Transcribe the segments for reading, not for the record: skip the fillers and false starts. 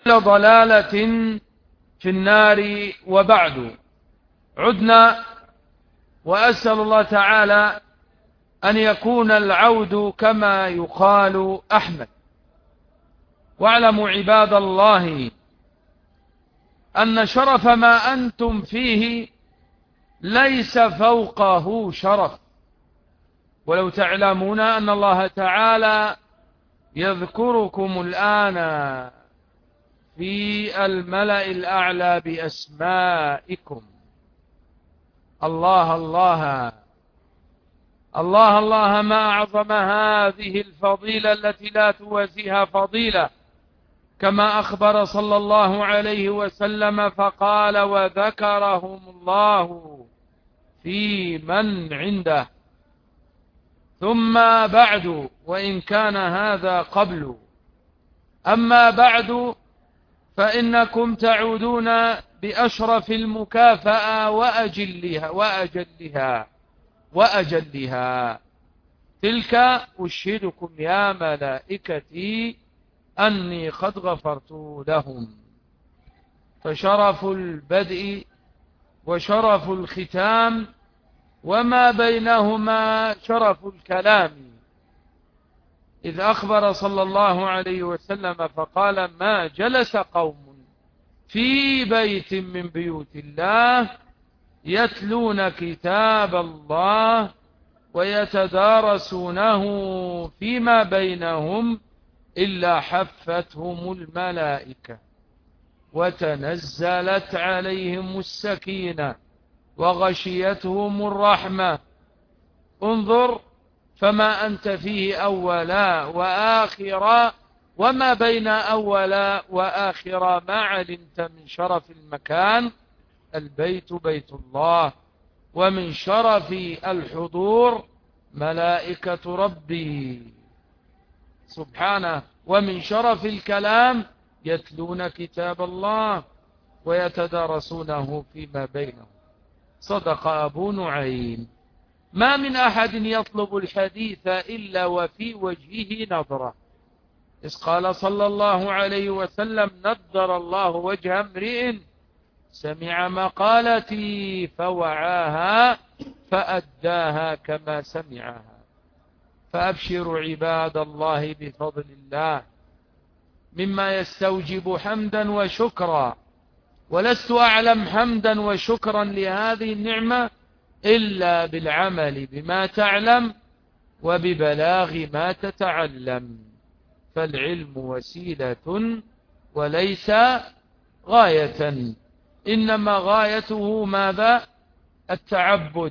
ضلالة في النار. وبعد، عدنا وأسأل الله تعالى أن يكون العود كما يقال أحمد. واعلموا عباد الله أن شرف ما أنتم فيه ليس فوقه شرف. ولو تعلمون أن الله تعالى يذكركم الآن في الملأ الأعلى بأسمائكم. الله الله الله الله، ما أعظم هذه الفضيلة التي لا توازيها فضيلة، كما أخبر صلى الله عليه وسلم فقال: وذكرهم الله في من عنده. ثم بعد، وإن كان هذا قبل، أما بعد فإنكم تعودون بأشرف المكافأة وأجلها. تلك أشهدكم يا ملائكتي أني قد غفرت لهم. فشرف البدء وشرف الختام وما بينهما شرف الكلام، إذ أخبر صلى الله عليه وسلم فقال: ما جلس قوم في بيت من بيوت الله يتلون كتاب الله ويتدارسونه فيما بينهم إلا حفتهم الملائكة وتنزلت عليهم السكينة وغشيتهم الرحمة. انظر فما أنت فيه أولا وآخرا، وما بين أولا وآخرا ما علمت من شرف المكان. البيت بيت الله، ومن شرف الحضور ملائكة ربي سبحانه، ومن شرف الكلام يتلون كتاب الله ويتدارسونه فيما بينهم. صدق أبو نعيم: ما من أحد يطلب الحديث إلا وفي وجهه نظرة. إذ قال صلى الله عليه وسلم: نضر الله وجه امرئ سمع مقالتي فوعاها فأداها كما سمعها. فأبشروا عباد الله بفضل الله مما يستوجب حمدا وشكرا، ولست أعلم حمدا وشكرا لهذه النعمة إلا بالعمل بما تعلم وببلاغ ما تتعلم. فالعلم وسيلة وليس غاية، إنما غايته ماذا؟ التعبد.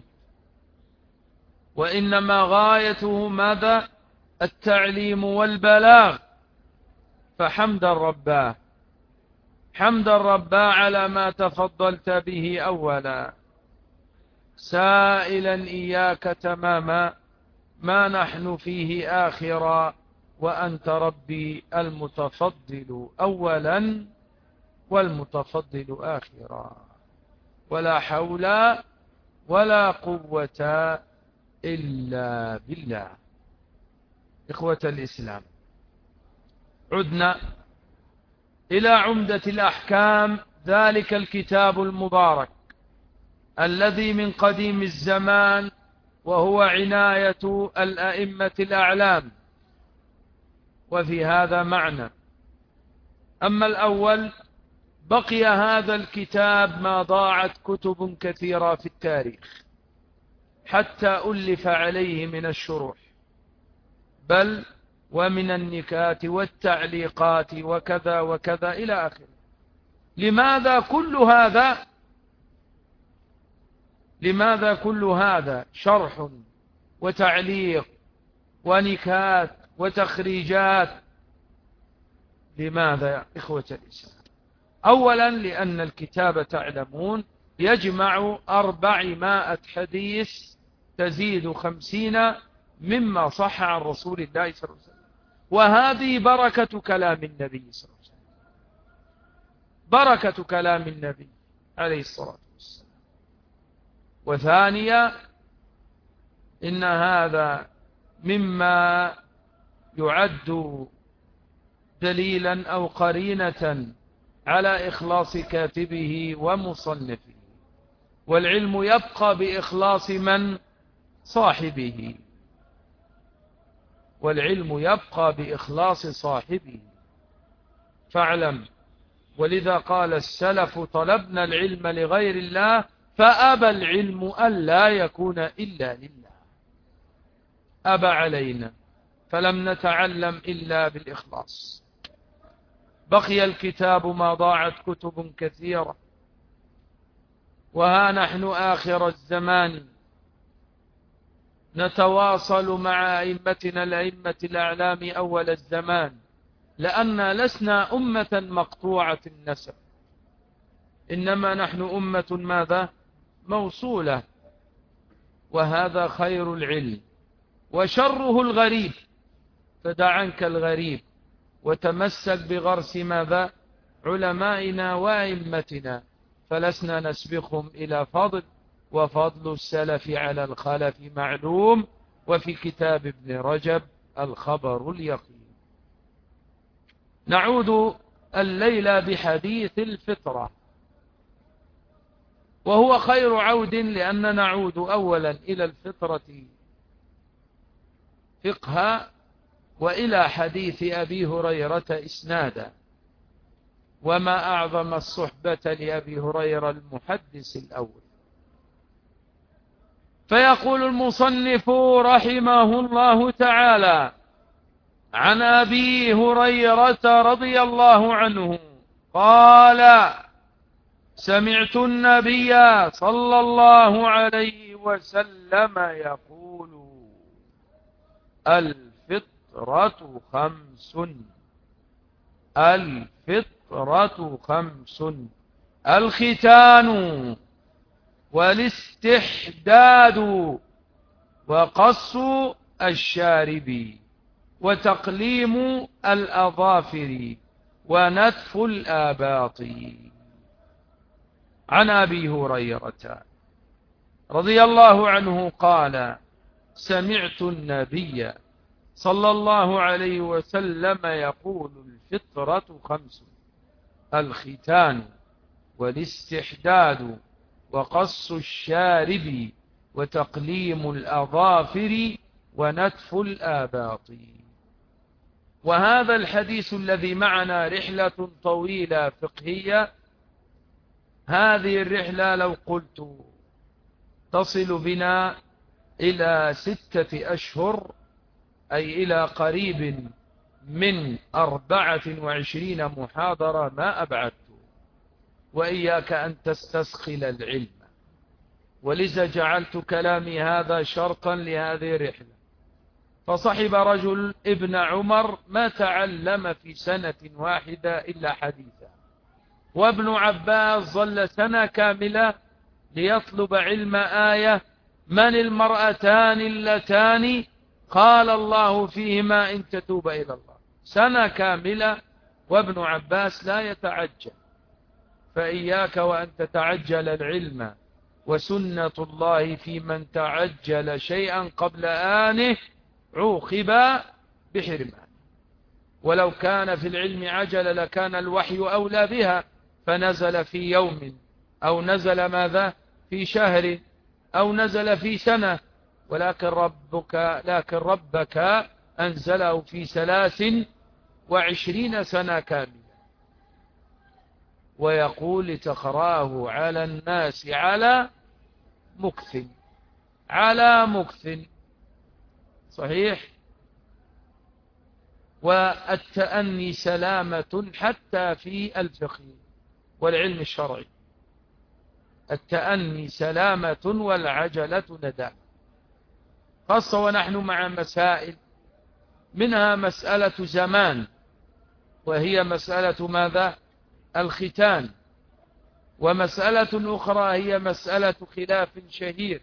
وإنما غايته ماذا؟ التعليم والبلاغ. فحمدا رباه، حمدا رباه على ما تفضلت به أولا، سائلا إياك تماما ما نحن فيه آخرا، وأنت ربي المتفضل أولا والمتفضل آخرا، ولا حول ولا قوة إلا بالله. إخوة الإسلام، عدنا إلى عمدة الأحكام، ذلك الكتاب المبارك الذي من قديم الزمان، وهو عناية الأئمة الأعلام. وفي هذا معنى: أما الأول، بقي هذا الكتاب ما ضاعت كتب كثيرة في التاريخ حتى ألف عليه من الشروح، بل ومن النكات والتعليقات وكذا وكذا إلى آخره. لماذا كل هذا؟ لماذا كل هذا شرح وتعليق ونكات وتخريجات؟ لماذا يا إخوة الإسلام؟ أولا، لأن الكتاب تعلمون يجمع 400 حديث تزيد 50 مما صح عن رسول الله صلى الله عليه وسلم، وهذه بركة كلام النبي صلى الله عليه وسلم، بركة كلام النبي عليه الصلاة والسلام. وثانيا، إن هذا مما يعد دليلا أو قرينة على إخلاص كاتبه ومصنفه، والعلم يبقى بإخلاص من؟ صاحبه. والعلم يبقى بإخلاص صاحبه، فاعلم. ولذا قال السلف: طلبنا العلم لغير الله فأبى العلم ألا يكون إلا لله. أبى علينا، فلم نتعلم إلا بالإخلاص. بقي الكتاب ما ضاعت كتب كثيرة، وها نحن آخر الزمان نتواصل مع أئمتنا الأئمة الأعلام أول الزمان، لأننا لسنا أمة مقطوعة النسب، إنما نحن أمة ماذا؟ موصولة. وهذا خير العلم، وشره الغريب، فدع عنك الغريب وتمسك بغرس ماذا؟ علمائنا وأئمتنا، فلسنا نسبقهم إلى فضل، وفضل السلف على الخلف معلوم، وفي كتاب ابن رجب الخبر اليقين. نعود الليلة بحديث الفطرة، وهو خير عود، لأن نعود أولا إلى الفطرة فقها، وإلى حديث أبي هريرة إسنادا. وما أعظم الصحبة لأبي هريرة المحدث الأول. فيقول المصنف رحمه الله تعالى: عن أبي هريرة رضي الله عنه قال: سمعت النبي صلى الله عليه وسلم يقول: الفطرة خمس، الفطرة خمس: الختان، والاستحداد، وقص الشارب، وتقليم الأظافر، ونتف الآباط. عن أبي هريرة رضي الله عنه قال: سمعت النبي صلى الله عليه وسلم يقول: الفطرة خمس: الختان، والاستحداد، وقص الشارب، وتقليم الأظافر، ونتف الآباط. وهذا الحديث الذي معنا رحلة طويلة فقهية. هذه الرحلة لو قلت تصل بنا إلى 6 أشهر، أي إلى قريب من 24 محاضرة ما أبعدت. وإياك أن تستثقل العلم، ولذا جعلت كلامي هذا شرطا لهذه الرحلة. فصحب رجل ابن عمر ما تعلم في سنة واحدة إلا حديثا، وابن عباس ظل سنة كاملة ليطلب علم آية: من المرأتان اللتان قال الله فيهما إن تتوب إلى الله. سنة كاملة وابن عباس لا يتعجل. فإياك وأن تتعجل العلم، وسنة الله في من تعجل شيئا قبل آنه عوقب بحرمانه. ولو كان في العلم عجل لكان الوحي أولى بها، فنزل في يوم، أو نزل ماذا؟ في شهر، أو نزل في سنة. ولكن ربك أنزله في 23 سنة كاملة، ويقول: لتقراه على الناس على مكث، على مكث. صحيح. والتأني سلامة حتى في الفقه والعلم الشرعي. التأني سلامة والعجلة ندامة، خاصة ونحن مع مسائل، منها مسألة زمان، وهي مسألة ماذا؟ الختان. ومسألة أخرى هي مسألة خلاف شهير،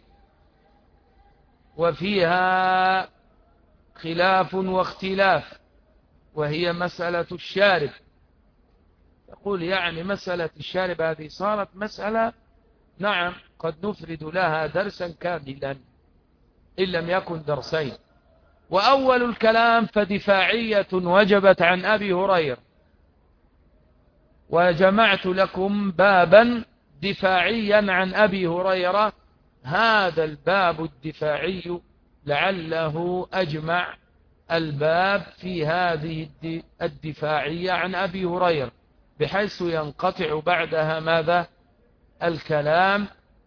وفيها خلاف واختلاف، وهي مسألة الشارب. يقول يعني مسألة الشارب هذه صارت مسألة، نعم، قد نفرد لها درسا كاملا إن لم يكن درسين. وأول الكلام فدفاعية وجبت عن أبي هريرة، وجمعت لكم بابا دفاعيا عن أبي هريرة. هذا الباب الدفاعي لعله أجمع الباب في هذه الدفاعية عن أبي هريرة، بحيث ينقطع بعدها ماذا؟ الكلام.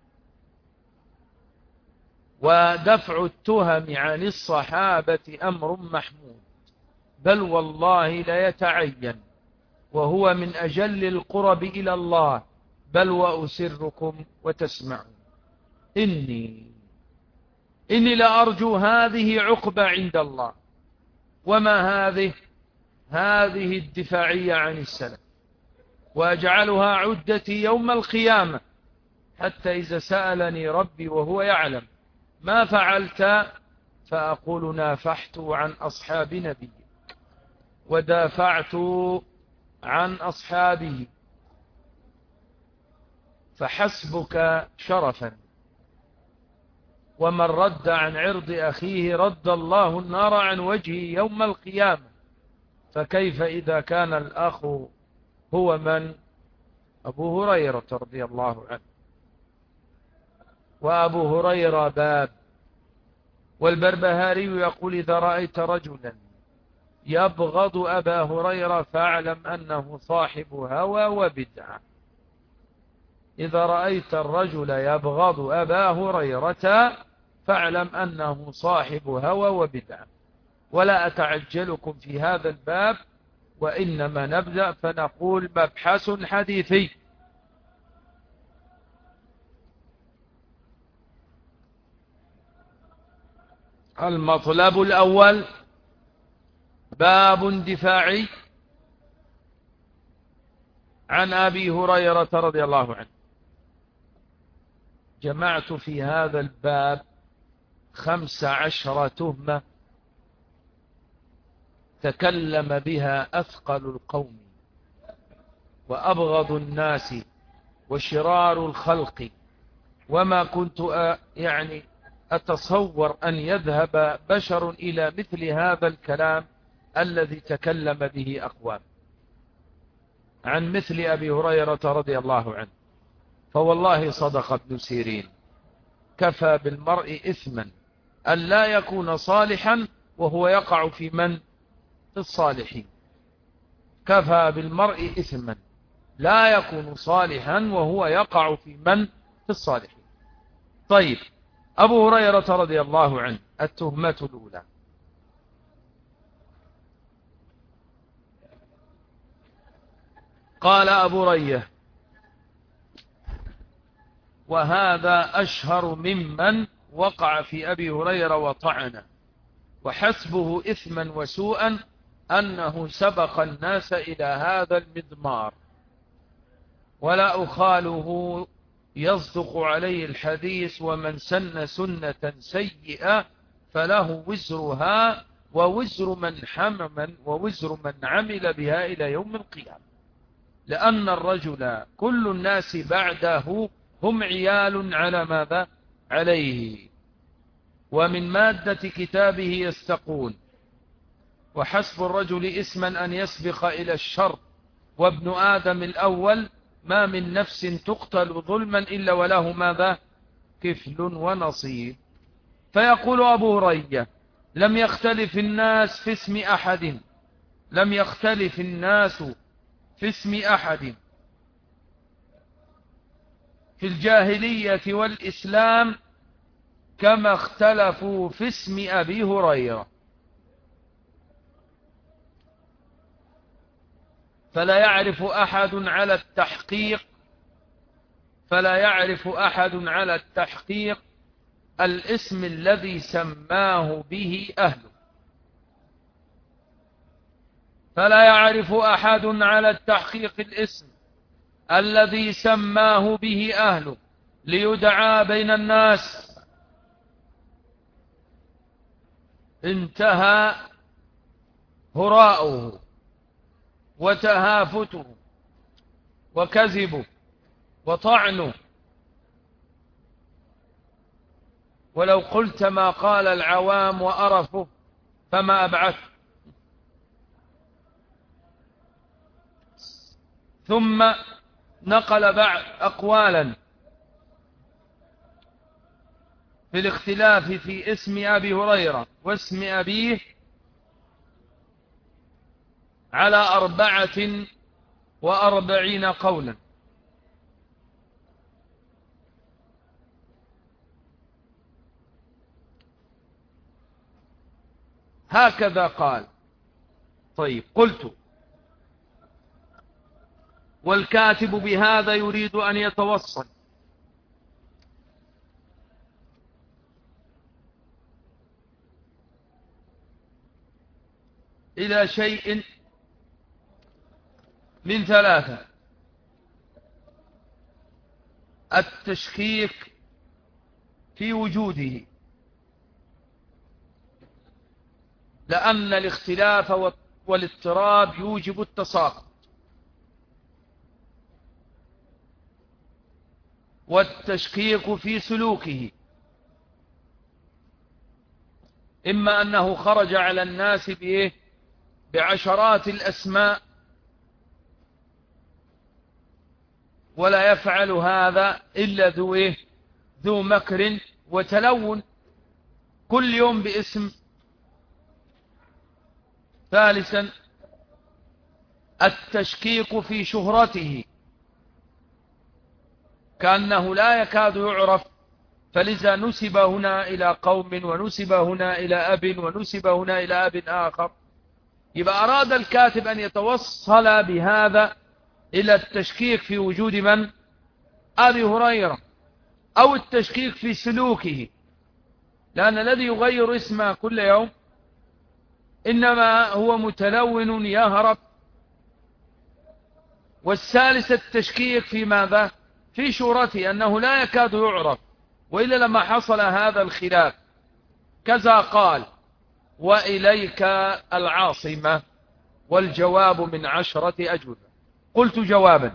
ودفع التهم عن الصحابة أمر محمود، بل والله لا يتعين، وهو من أجل القرب إلى الله. بل وأسركم وتسمعون، إني لأرجو هذه عقبة عند الله. وما هذه الدفاعية عن السلف، وأجعلها عدتي يوم القيامة، حتى إذا سألني ربي وهو يعلم ما فعلت فأقول نافحت عن أصحاب نبي ودافعت عن أصحابه، فحسبك شرفا. ومن رد عن عرض أخيه رد الله النار عن وجهه يوم القيامة. فكيف إذا كان الأخ هو من؟ أبو هريرة رضي الله عنه. وأبو هريرة باب. والبربهاري يقول: إذا رأيت رجلا يبغض أبا هريرة فاعلم أنه صاحب هوى وبدعة. إذا رأيت الرجل يبغض أبا هريرة فاعلم أنه صاحب هوى وبدعة. ولا أتعجلكم في هذا الباب، وإنما نبدأ فنقول: مبحث حديثي. المطلب الأول باب دفاعي عن أبي هريرة رضي الله عنه. جمعت في هذا الباب 15 تهمة تكلم بها أثقل القوم وأبغض الناس وشرار الخلق، وما كنت أتصور أن يذهب بشر إلى مثل هذا الكلام الذي تكلم به أقوام عن مثل أبي هريرة رضي الله عنه. فوالله صدق ابن سيرين: كفى بالمرء إثما أن لا يكون صالحا وهو يقع في من؟ في الصالحين. كفى بالمرء إثما لا يكون صالحا وهو يقع في من؟ في الصالحين. طيب، أبو هريرة رضي الله عنه، التهمة الأولى: قال أبو ريه، وهذا أشهر ممن وقع في أبي هريرة وطعنه: وحسبه إثما وسوءا أنه سبق الناس إلى هذا المضمار، ولا أخاله يصدق عليه الحديث، ومن سن سنة سيئة فله وزرها ووزر من عمل بها إلى يوم القيامة. لأن الرجل كل الناس بعده هم عيال على ماذا؟ عليه. ومن مادة كتابه يستقون: وحسب الرجل اسما أن يسبق إلى الشر، وابن آدم الأول ما من نفس تقتل ظلما إلا وله ماذا؟ كفل ونصيب. فيقول أبو هريرة: لم يختلف الناس في اسم أحد، لم يختلف الناس في اسم أحد في الجاهلية والإسلام كما اختلفوا في اسم أبي هريرة. فلا يعرف أحد على التحقيق الاسم الذي سماه به أهله. فلا يعرف أحد على التحقيق الاسم الذي سماه به أهله ليدعى بين الناس. انتهى هراؤه وتهافته وكذبه وطعنه. ولو قلت ما قال العوام وأرفه فما أبعث. ثم نقل بعد أقوالا في الاختلاف في اسم أبي هريرة واسم أبيه على 44 قولا. هكذا قال. طيب، قلت: والكاتب بهذا يريد أن يتوصل إلى شيء من ثلاثة: التشكيك في وجوده، لأن الاختلاف والاضطراب يوجب التساقط، والتشكيك في سلوكه، إما أنه خرج على الناس بعشرات الأسماء ولا يفعل هذا إلا ذو مكر وتلون، كل يوم باسم. ثالثا، التشكيك في شهرته، كأنه لا يكاد يعرف، فلذا نسب هنا إلى قوم ونسب هنا إلى أب ونسب هنا إلى أب آخر. يبقى أراد الكاتب أن يتوصل بهذا إلى التشكيك في وجود من؟ أبي هريرة، أو التشكيك في سلوكه، لأن الذي يغير اسمه كل يوم إنما هو متلون يهرب. والثالث التشكيك في ماذا؟ في شهرته، أنه لا يكاد يعرف، وإلا لما حصل هذا الخلاف. كذا قال: وإليك العاصمة، والجواب من 10 أجوبة. قلت جوابا،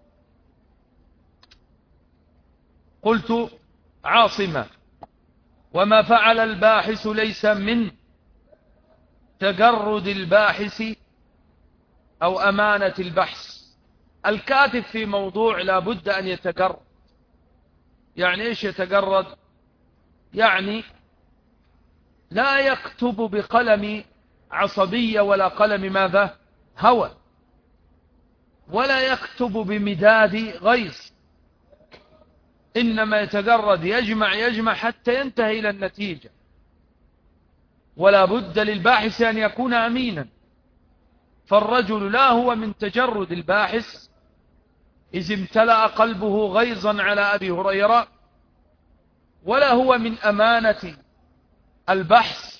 قلت: عاصمة، وما فعل الباحث ليس من تجرد الباحث أو أمانة البحث. الكاتب في موضوع لا بد أن يتجرد. يعني إيش يتجرد؟ يعني لا يكتب بقلم عصبية ولا قلم ماذا؟ هوى، ولا يكتب بمداد غيظ، إنما يتجرد، يجمع حتى ينتهي إلى النتيجة. ولا بد للباحث أن يكون أمينا. فالرجل لا هو من تجرد الباحث إذ امتلأ قلبه غيظا على أبي هريرة، ولا هو من أمانة البحث.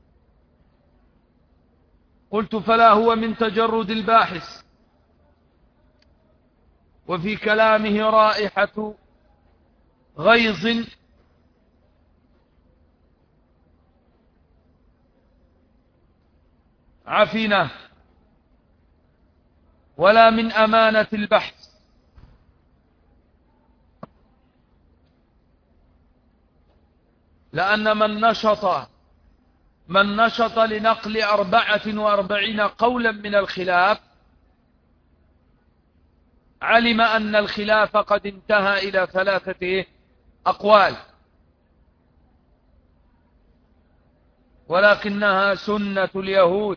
قلت: فلا هو من تجرد الباحث، وفي كلامه رائحة غيظ عفنة، ولا من أمانة البحث. لأن من نشط لنقل 44 قولا من الخلاف علم أن الخلاف قد انتهى إلى 3 أقوال، ولكنها سنة اليهود.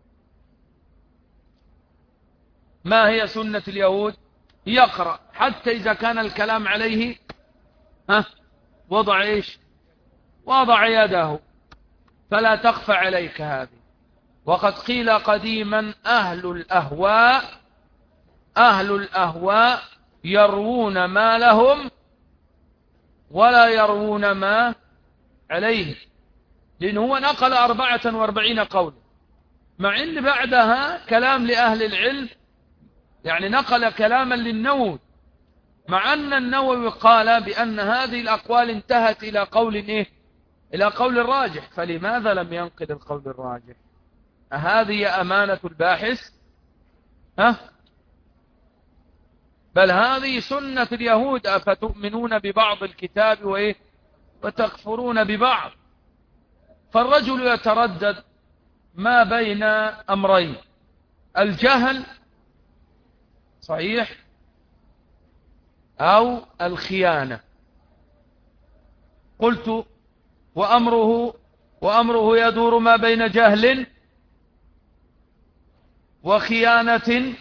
ما هي سنة اليهود؟ يقرأ حتى إذا كان الكلام عليه وضع إيش؟ وضع يده، فلا تخفى عليك هذه. وقد قيل قديما: أهل الأهواء يروون ما لهم ولا يروون ما عليه، لأنه هو نقل 44 قولا، مع أن بعدها كلام لأهل العلم، يعني نقل كلاما للنووي، مع أن النووي قال بأن هذه الأقوال انتهت إلى قول إلى قول الراجح. فلماذا لم ينقل القول الراجح؟ هذه أمانة الباحث؟ بل هذه سنة اليهود: أفتؤمنون ببعض الكتاب وتكفرون ببعض. فالرجل صحيح، أو الخيانة. قلت وأمره يدور ما بين جهل وخيانة،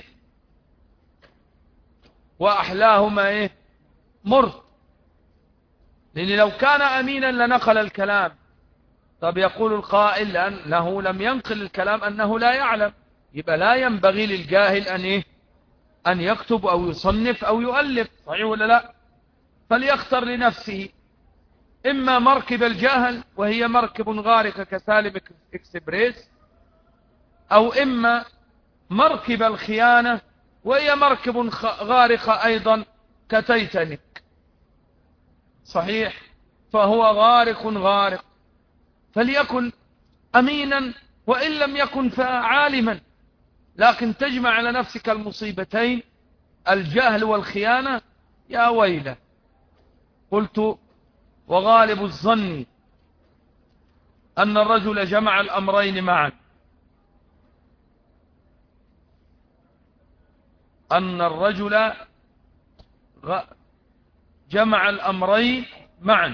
وأحلاهما إيه؟ مر. لأن لو كان أمينا لنقل الكلام. طب يقول القائل لأنه لم ينقل الكلام أنه لا يعلم، يبقى لا ينبغي للجاهل أن إيه؟ أن يكتب أو يصنف أو يؤلف، صحيح ولا لا؟ فليختر لنفسه إما مركب الجهل وهي مركب غارقة كسالم إكسبريس، أو إما مركب الخيانة وهي مركب غارقة أيضا كتيتانيك. صحيح، فهو غارق. فليكن أمينا وإن لم يكن فعالما، لكن تجمع على نفسك المصيبتين، الجهل والخيانة، يا ويله. قلت وغالب الظن أن الرجل جمع الأمرين معا، أن الرجل جمع الأمرين معا.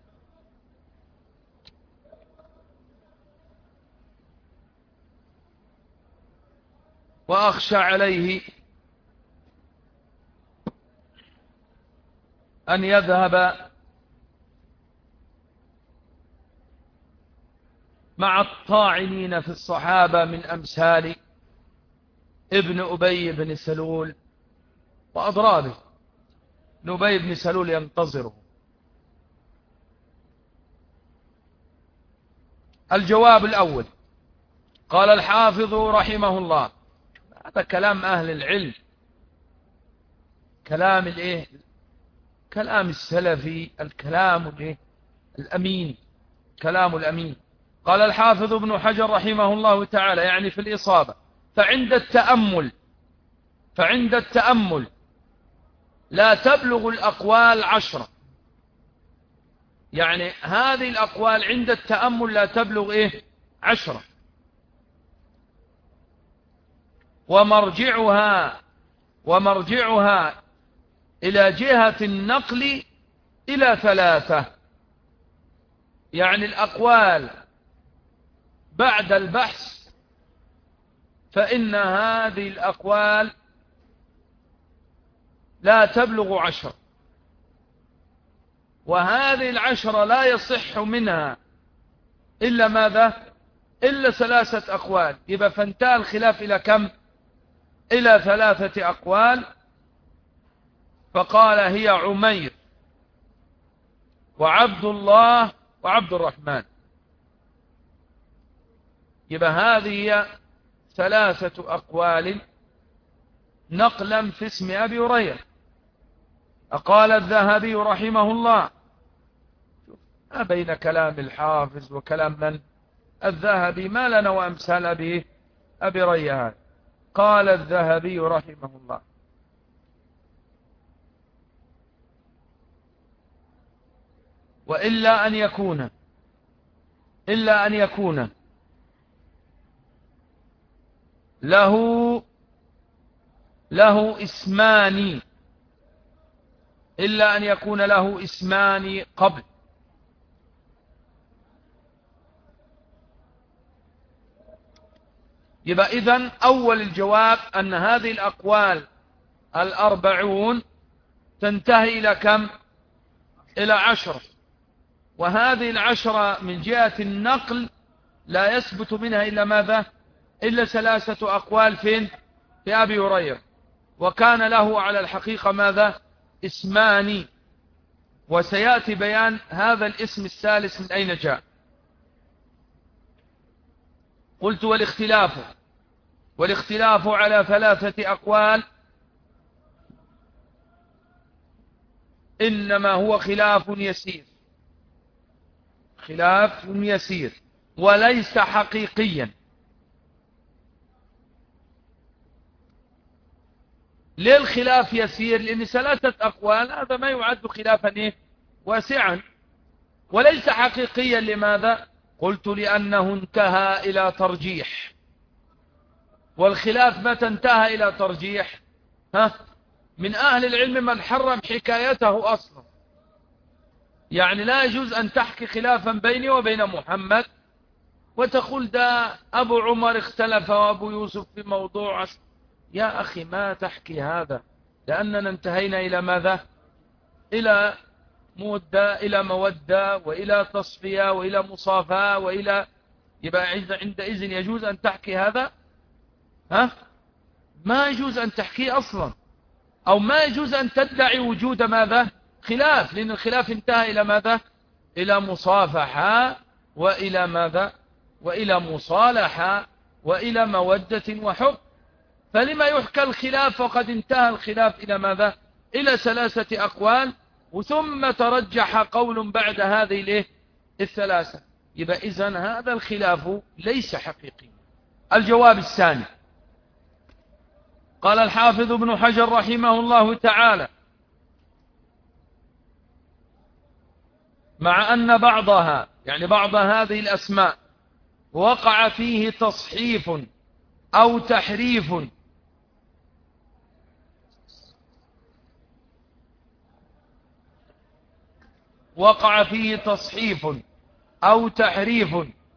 وأخشى عليه أن يذهب مع الطاعنين في الصحابة من أمثال ابن أبي بن سلول وأضرابه. ابن أبي بن سلول ينتظره. الجواب الأول، قال الحافظ رحمه الله، هذا كلام أهل العلم، كلام الإيه؟ كلام السلفي، الكلام الإيه؟ الأمين، كلام الأمين. قال الحافظ ابن حجر رحمه الله تعالى يعني في الإصابة، فعند التأمل لا تبلغ الأقوال 10. يعني هذه الأقوال عند التأمل لا تبلغ إيه؟ 10. ومرجعها إلى جهة النقل إلى 3. يعني الأقوال بعد البحث فإن هذه الأقوال لا تبلغ 10، وهذه 10 لا يصح منها إلا ماذا؟ إلا 3 أقوال. يبقى فانتهى الخلاف إلى كم؟ إلى 3 أقوال. فقال هي عمير وعبد الله وعبد الرحمن. يبقى هذه هي 3 أقوال نقلا في اسم أبي هريرة. قال الذهبي رحمه الله، ما بين كلام الحافظ وكلام من؟ الذهبي، ما لنا وأمثال أبي ريان. قال الذهبي رحمه الله وإلا أن يكون له اسمان، إلا أن يكون له اسمان قبل. يبقى إذن أول الجواب أن هذه الأقوال 40 تنتهي إلى كم؟ إلى 10. وهذه 10 من جهة النقل لا يثبت منها إلا ماذا؟ إلا 3 أقوال فين؟ في أبي هريرة. وكان له على الحقيقة ماذا؟ اسمان، وسيأتي بيان هذا الاسم الثالث من أين جاء. قلت والاختلاف على 3 أقوال إنما هو خلاف يسير وليس حقيقيا. ليه الخلاف يسير؟ لأن 3 أقوال هذا ما يعد خلافا واسعا، وليس حقيقيا. لماذا؟ قلت لأنه انتهى إلى ترجيح. والخلاف متى انتهى إلى ترجيح؟ ها من أهل العلم من حرم حكايته أصلا، يعني لا يجوز أن تحكي خلافا بيني وبين محمد وتقول ده أبو عمر اختلف وأبو يوسف في موضوع. يا أخي ما تحكي هذا، لأننا انتهينا إلى ماذا؟ إلى مودة وإلى تصفية وإلى مصافاة يبقى عندئذ يجوز أن تحكي هذا؟ ها؟ ما يجوز أن تحكي أصلا، أو ما يجوز أن تدعي وجود ماذا؟ خلاف، لأن الخلاف انتهى إلى ماذا؟ إلى مصافحة وإلى ماذا؟ وإلى مصالحة وإلى مودة وحب. فلما يحكى الخلاف وقد انتهى الخلاف إلى ماذا؟ إلى 3 أقوال، ثم ترجح قول بعد هذه الثلاثة. يبقى إذن هذا الخلاف ليس حقيقي. الجواب الثاني، قال الحافظ ابن حجر رحمه الله تعالى: مع أن بعضها، يعني بعض هذه الأسماء، وقع فيه تصحيف أو تحريف، وقع فيه تصحيف أو تحريف،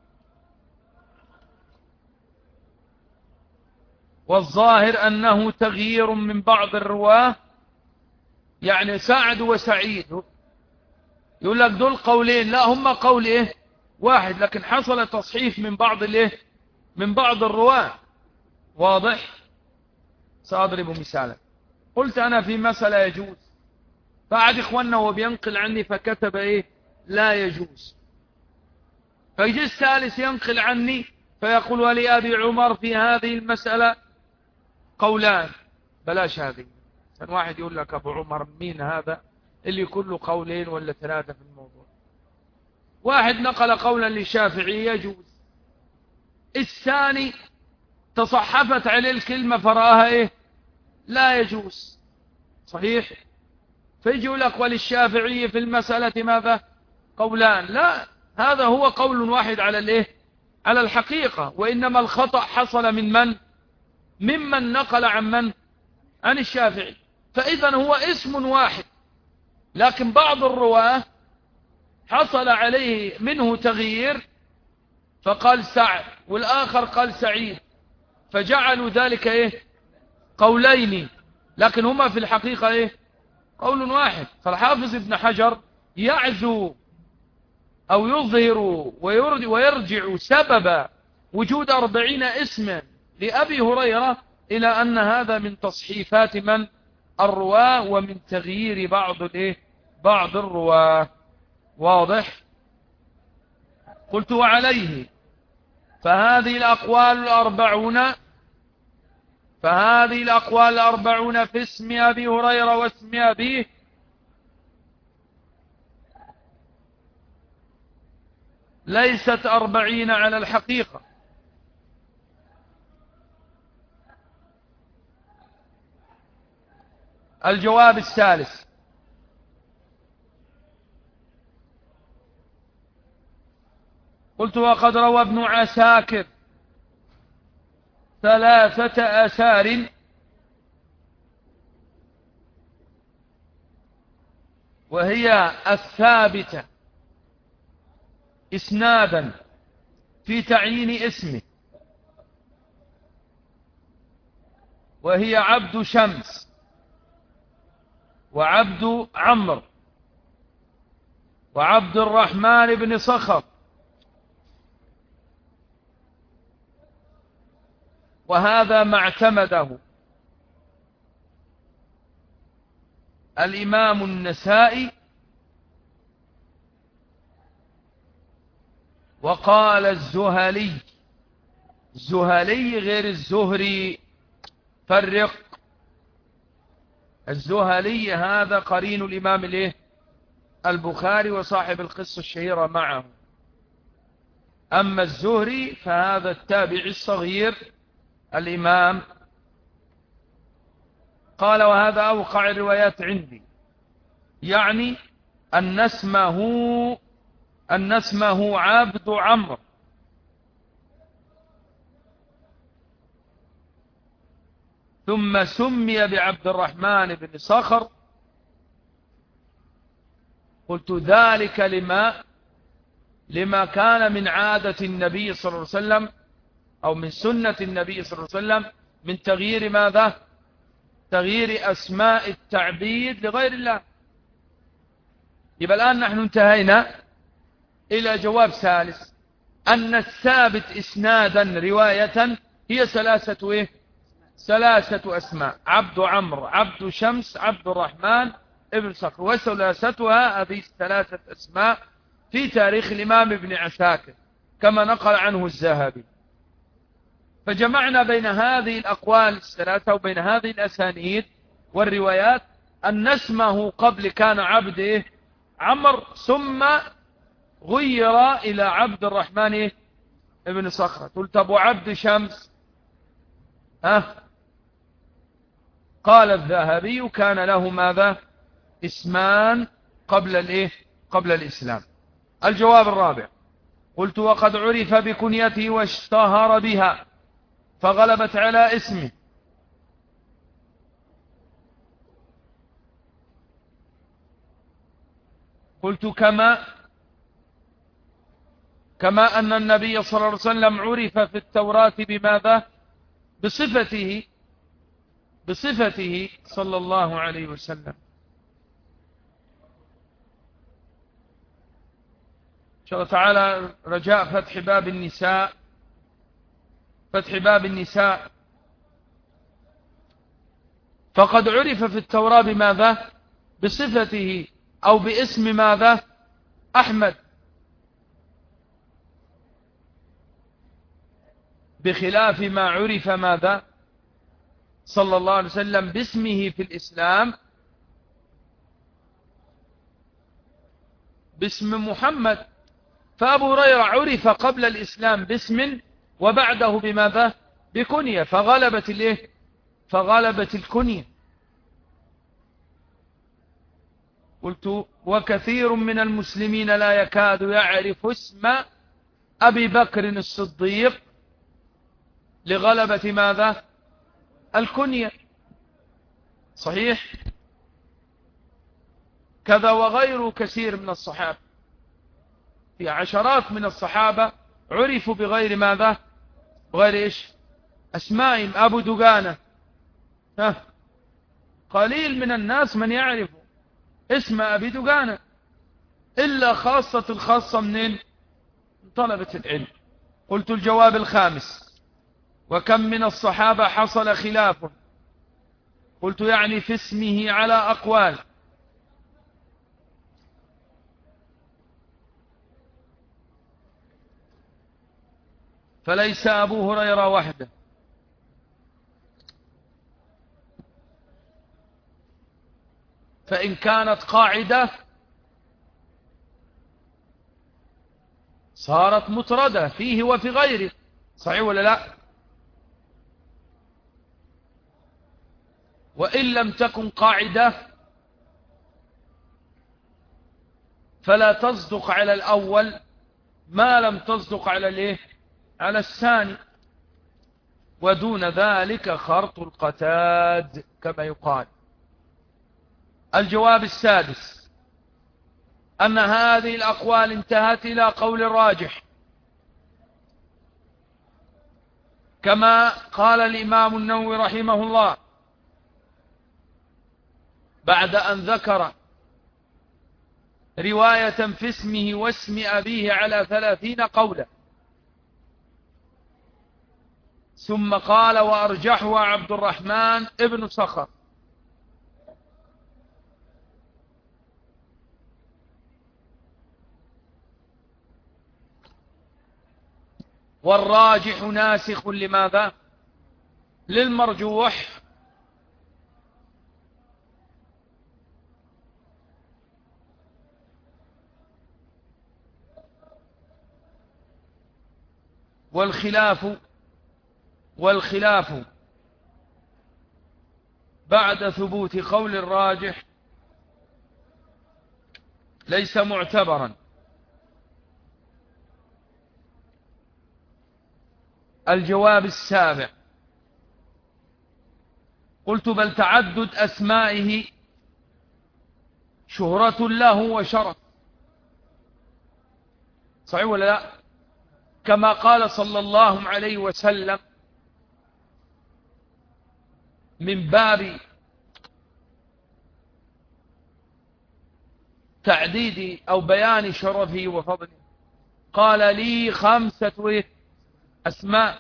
والظاهر أنه تغيير من بعض الرواه، يعني سعد وسعيد، يقول لك دول قولين، لا هم قول واحد، لكن حصل تصحيف من بعض الرواه. واضح؟ سأضرب مثالا. قلت أنا في مسألة يجوز، فأحد إخواننا وهو بينقل عني فكتب لا يجوز، فيجي الثالث ينقل عني فيقول ولأبي عمر في هذه المسألة قولان. بلاش هذه، كان واحد يقول لك أبو عمر مين هذا اللي كله قولين ولا 3 في الموضوع؟ واحد نقل قولا للشافعي يجوز، الثاني تصحفت عليه الكلمة فرآها لا يجوز. صحيح؟ فيجي يقول لك وللشافعي في المسألة ماذا؟ قولان. لا، هذا هو قول واحد على الحقيقة، وإنما الخطأ حصل ممن نقل عن الشافعي. فإذا هو اسم واحد، لكن بعض الرواه حصل عليه منه تغيير، فقال سعد والآخر قال سعيد، فجعلوا ذلك قولين، لكن هما في الحقيقة قول واحد. فالحافظ ابن حجر يعزو أو يظهر ويرجع سبب وجود 40 اسما لأبي هريرة إلى أن هذا من تصحيفات الرواه ومن تغيير بعض الرواه. واضح؟ قلت وعليه فهذه الأقوال الأربعون في اسم أبي هريرة واسم أبيه ليست 40 على الحقيقة، الجواب الثالث، قلت وقد روى ابن عساكر 3 آثار وهي الثابتة إسنادا في تعيين اسمه، وهي عبد شمس وعبد عمرو وعبد الرحمن بن صخر، وهذا ما اعتمده الإمام النسائي، وقال الزهلي غير الزهري، فرق، الزهلي هذا قرين الإمام البخاري وصاحب القصة الشهيرة معه، أما الزهري فهذا التابعي الصغير الإمام. قال وهذا أوقع الروايات عندي، يعني أن اسمه عبد عمرو، ثم سمي بعبد الرحمن بن صخر. قلت ذلك لما كان من عادة النبي صلى الله عليه وسلم أو من سنة النبي صلى الله عليه وسلم من تغيير ماذا؟ تغيير أسماء التعبيد لغير الله. يبقى الآن نحن انتهينا إلى جواب ثالث، أن الثابت إسنادا رواية هي ثلاثة أسماء: عبد عمرو، عبد شمس، عبد الرحمن ابن صخر. وثلاثتها هذه الثلاثة أسماء في تاريخ الإمام ابن عساكر كما نقل عنه الذهبي. فجمعنا بين هذه الأقوال الثلاثة وبين هذه الأسانيد والروايات أن اسمه قبل كان عبد عمرو، ثم غير إلى عبد الرحمن ابن صخر. قلت أبو عبد شمس، قال الذهبي كان له ماذا؟ اسمان قبل الإسلام. الجواب الرابع، قلت وقد عرف بكنيته واشتهر بها فغلبت على اسمه. قلت كما أن النبي صلى الله عليه وسلم عرف في التوراة بماذا؟ بصفته صلى الله عليه وسلم. إن شاء الله تعالى رجاء فتح باب النساء. فقد عرف في التوراة بماذا؟ بصفته أو باسم ماذا؟ أحمد، بخلاف ما عرف ماذا؟ صلى الله عليه وسلم باسمه في الإسلام باسم محمد. فأبو هريرة عرف قبل الإسلام باسم وبعده بماذا؟ بكنية، فغلبت الكنية. قلت وكثير من المسلمين لا يكاد يعرف اسم أبي بكر الصديق لغلبة ماذا؟ الكنية. صحيح؟ كذا وغير كثير من الصحابة، في عشرات من الصحابة عرفوا بغير ماذا؟ بغير أسمائهم. أبو دجانة، قليل من الناس من يعرف اسم أبي دجانة إلا خاصة الخاصة من طلبة العلم. قلت الجواب الخامس، وكم من الصحابة حصل خلاف. قلت يعني في اسمه على أقوال، فليس أبو هريرة وحده. فإن كانت قاعدة صارت مطردة فيه وفي غيره. صحيح ولا لا؟ وإن لم تكن قاعدة فلا تصدق على الأول ما لم تصدق على الثاني، ودون ذلك خرط القتاد كما يقال. الجواب السادس، أن هذه الأقوال انتهت إلى قول الراجح، كما قال الإمام النووي رحمه الله بعد أن ذكر رواية في اسمه واسم أبيه على 30 قولا، ثم قال وأرجحها عبد الرحمن ابن صخر. والراجح ناسخ لماذا؟ للمرجوح. والخلاف بعد ثبوت قول الراجح ليس معتبرا. الجواب السابع، قلت بل تعدد أسمائه شهرة له وشرف، صحيح ولا لا؟ كما قال صلى الله عليه وسلم من باب تعديد أو بيان شرفه وفضله، قال لي 5 أسماء.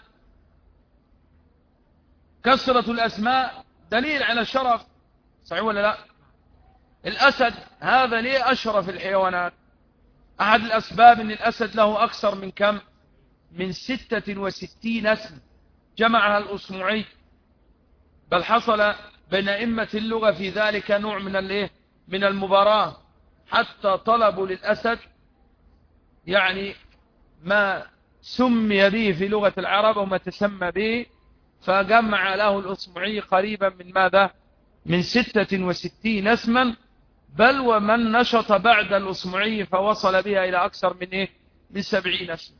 كثرة الأسماء دليل على الشرف، صحيح ولا لا؟ الأسد هذا ليه أشرف الحيوانات؟ أحد الأسباب أن الأسد له أكثر من كم؟ من 66 اسم جمعها الأصمعي، بل حصل بين أئمة اللغة في ذلك نوع من المباراة، حتى طلبوا للأسد يعني ما سمي به في لغة العرب وما تسمى به، فجمع له الأصمعي قريبا من ماذا؟ من 66 اسما، بل ومن نشط بعد الأصمعي فوصل بها إلى أكثر من 70 اسما،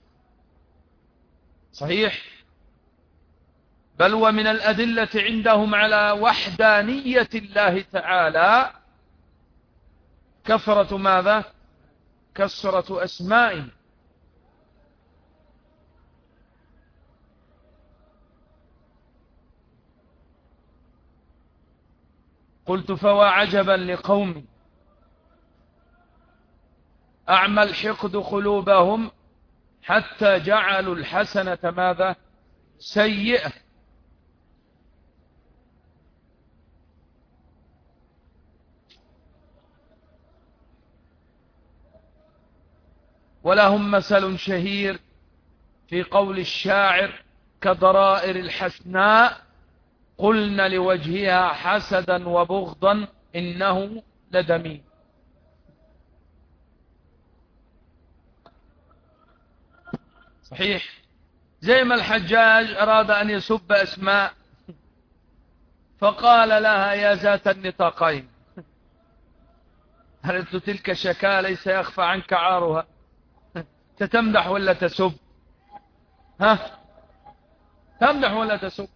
صحيح؟ بل ومن الأدلة عندهم على وحدانية الله تعالى كثرة ماذا؟ كثرة أسمائه. قلت فوا عجبا لقوم أعمى الحقد قلوبهم حتى جعلوا الحسنة ماذا؟ سيئة. ولهم مثل شهير في قول الشاعر كضرائر الحسناء قلنا لوجهها حسدا وبغضا إنه لدميم. صحيح، زي ما الحجاج أراد أن يسب أسماء فقال لها يا ذات النطاقين، قالت له تلك شكا ليس يخفى عنك عارها، تتمدح ولا تسب؟ ها، تمدح ولا تسب؟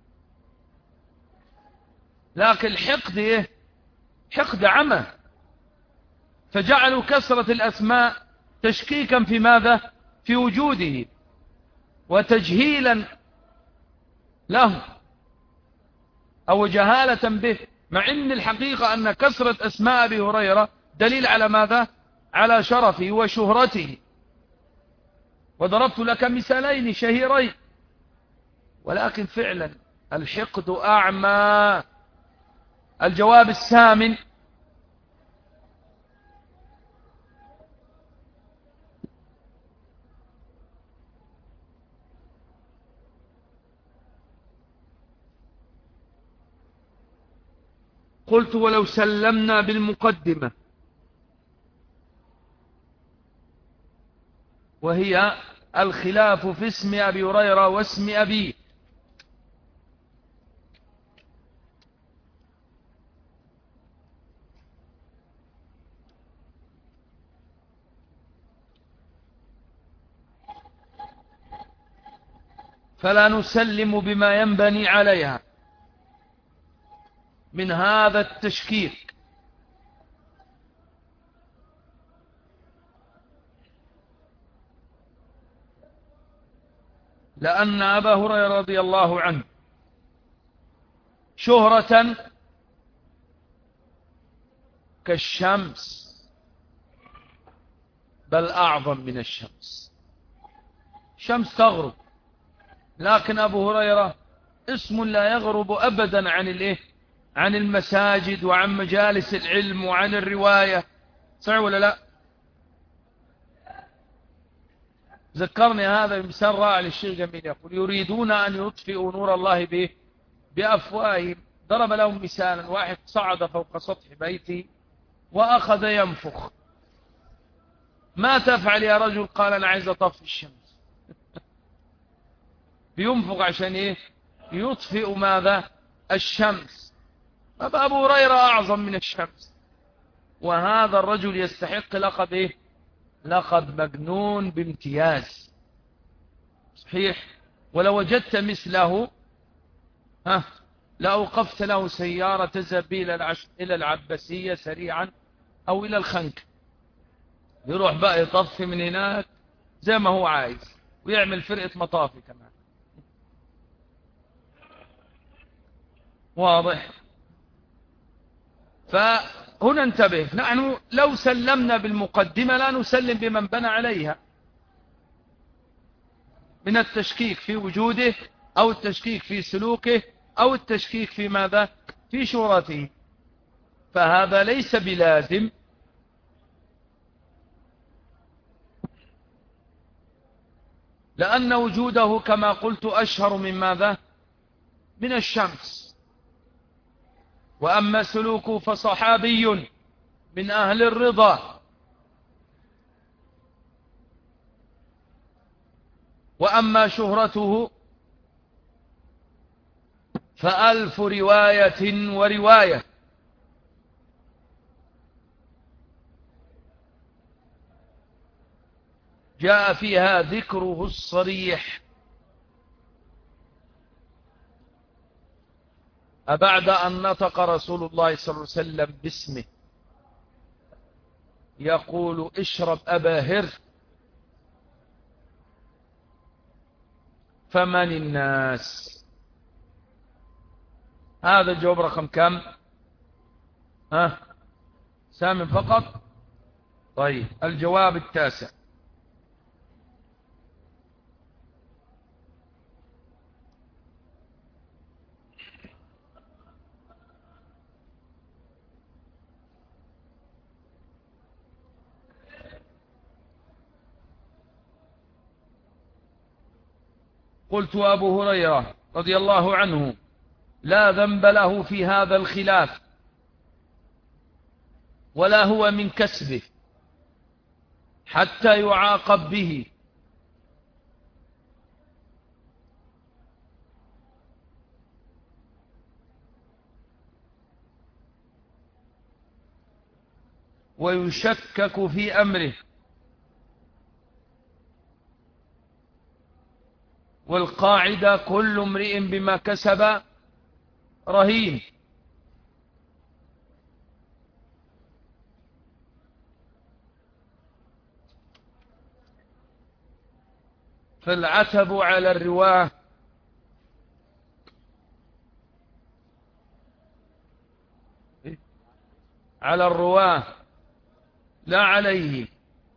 لكن الحقد ايه؟ حقد عمى، فجعلوا كثرة الأسماء تشكيكا في ماذا؟ في وجوده وتجهيلا له أو جهالة به، مع أن الحقيقة أن كثرة أسماء أبي هريرة دليل على ماذا؟ على شرفه وشهرته. وضربت لك مثالين شهيرين، ولكن فعلا الحقد أعمى. الجواب الثامن: قلت ولو سلمنا بالمقدمة، وهي الخلاف في اسم أبي هريرة واسم أبيه، فلا نسلم بما ينبني عليها من هذا التشكيك، لأن أبا هريرة رضي الله عنه شهرة كالشمس، بل أعظم من الشمس. شمس تغرب، لكن أبو هريرة اسم لا يغرب أبدا عن المساجد وعن مجالس العلم وعن الرواية، صحيح ولا لا؟ ذكرني هذا بمثال رائع للشيخ جميل، يقول يريدون أن يطفئوا نور الله بأفواههم. ضرب لهم مثالا: واحد صعد فوق سطح بيته وأخذ ينفخ. ما تفعل يا رجل؟ قال أنا عايز أطفي الشمس. بينفخ عشان إيه؟ يطفئ ماذا؟ الشمس. أبو هريرة أعظم من الشمس، وهذا الرجل يستحق لقب إيه؟ لقب مجنون بامتياز، صحيح. ولو وجدت مثله لأوقفت له سيارة تذهب به إلى العباسية سريعا أو إلى الخنك، يروح بقى يطفي من هناك زي ما هو عايز ويعمل فرقة مطافي كمان. واضح؟ فهنا انتبه، نحن لو سلمنا بالمقدمة لا نسلم بمن بنى عليها من التشكيك في وجوده أو التشكيك في سلوكه أو التشكيك في ماذا؟ في شهرته، فهذا ليس بلازم. لأن وجوده كما قلت أشهر من ماذا؟ من الشمس. وأما سلوكه فصحابي من أهل الرضا، وأما شهرته فألف رواية ورواية. جاء فيها ذكره الصريح. أبعد أن نطق رسول الله صلى الله عليه وسلم باسمه يقول اشرب أبا هر، فمن الناس؟ هذا الجواب رقم كم؟ سامن فقط. طيب الجواب التاسع. قلت أبو هريرة رضي الله عنه لا ذنب له في هذا الخلاف ولا هو من كسبه حتى يعاقب به. ويشكك في أمره، والقاعدة كل امرئ بما كسب رهين. فالعتب على الرواه على الرواه لا عليه.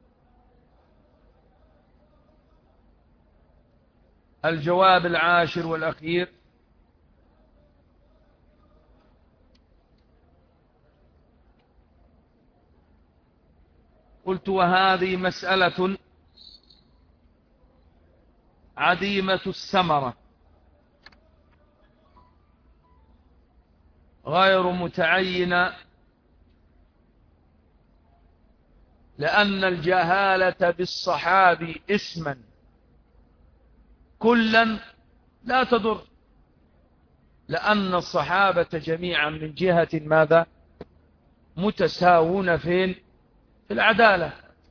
الجواب العاشر والأخير. قلت وهذه مسألة عديمة الثمرة غير متعينة، لأن الجهالة بالصحابي اسما كلا لا تضر، لأن الصحابة جميعا من جهة ماذا؟ متساوون فين؟ في العدالة.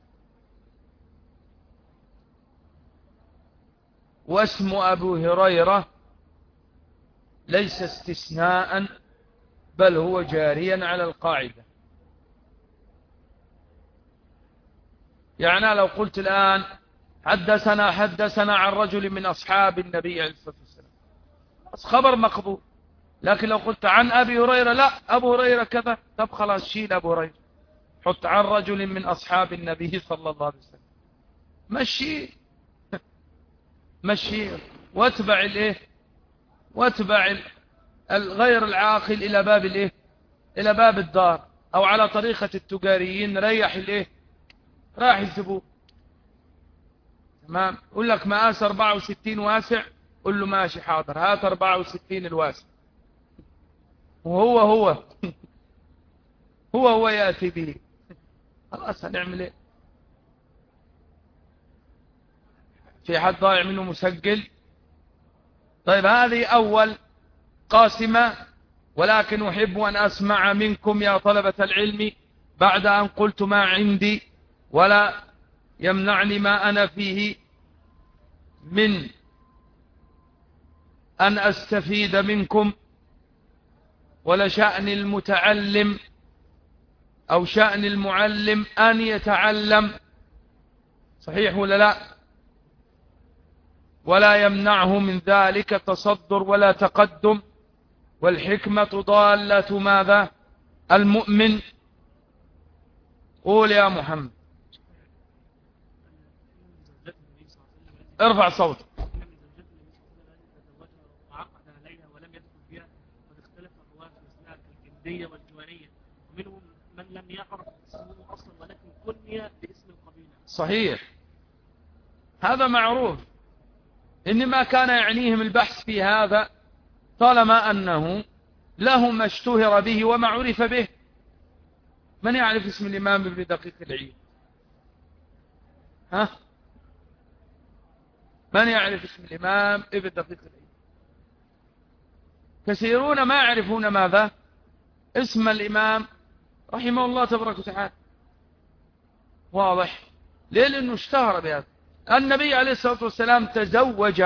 واسم أبو هريرة ليس استثناء، بل هو جاريا على القاعدة. يعني لو قلت الآن حدثنا عن رجل من أصحاب النبي عليه الصلاة والسلام، خبر مقبول. لكن لو قلت عن أبي هريرة، لا أبو هريرة كذا، طب خلاص شيل أبو هريرة، حط عن رجل من أصحاب النبي صلى الله عليه وسلم. مشي واتبع الايه، واتبع الغير العاقل إلى باب الايه، إلى باب الدار، أو على طريقة التجاريين ريح الايه، راح الزبون. تمام؟ يقول لك مقاس 64 واسع، قل له ماشي حاضر، هات 64 الواسع. وهو هو يأتي به. خلاص هنعمل ايه؟ في حد ضايع منه مسجل؟ طيب هذه أول قاسمة، ولكن أحب أن أسمع منكم يا طلبة العلم بعد أن قلت ما عندي، ولا يمنعني ما أنا فيه من أن أستفيد منكم ولا شأن المتعلم أو شأن المعلم أن يتعلم، صحيح ولا لا؟ ولا يمنعه من ذلك تصدر ولا تقدم، والحكمة ضالة ماذا؟ المؤمن. قول يا محمد، ارفع صوتك. ومنهم من لم يعرف اسمه اصلا ولكن كني باسم القبيله. صحيح، هذا معروف، إنما كان يعنيهم البحث في هذا طالما أنه له ما اشتهر به وما عرف به. من يعرف اسم الإمام ابن دقيق العيد؟ ها؟ من يعرف اسم الإمام ابن دقيق العيد؟ كثيرون ما يعرفون ماذا؟ اسم الإمام رحمه الله تبارك وتعالى. واضح؟ ليه؟ لأنه اشتهر بهذا. النبي عليه الصلاة والسلام تزوج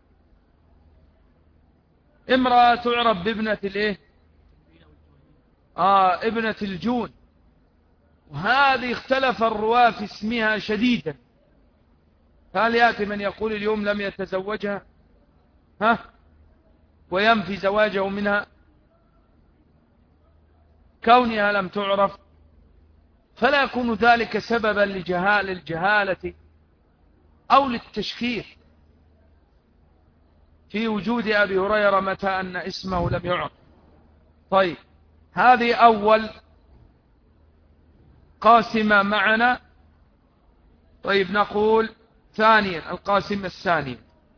امرأة تعرف بابنة الايه؟ ابنة الجون، وهذه اختلف الرواة في اسمها شديدا. هل يأتي من يقول اليوم لم يتزوجها وينفي زواجه منها كونها لم تعرف؟ فلا يكون ذلك سببا للجهالة أو للتشكيك في وجود أبي هريرة متى أن اسمه لم يعرف. طيب، هذه أول قاسمة معنا. طيب، نقول ثانيا القاسمة الثانية.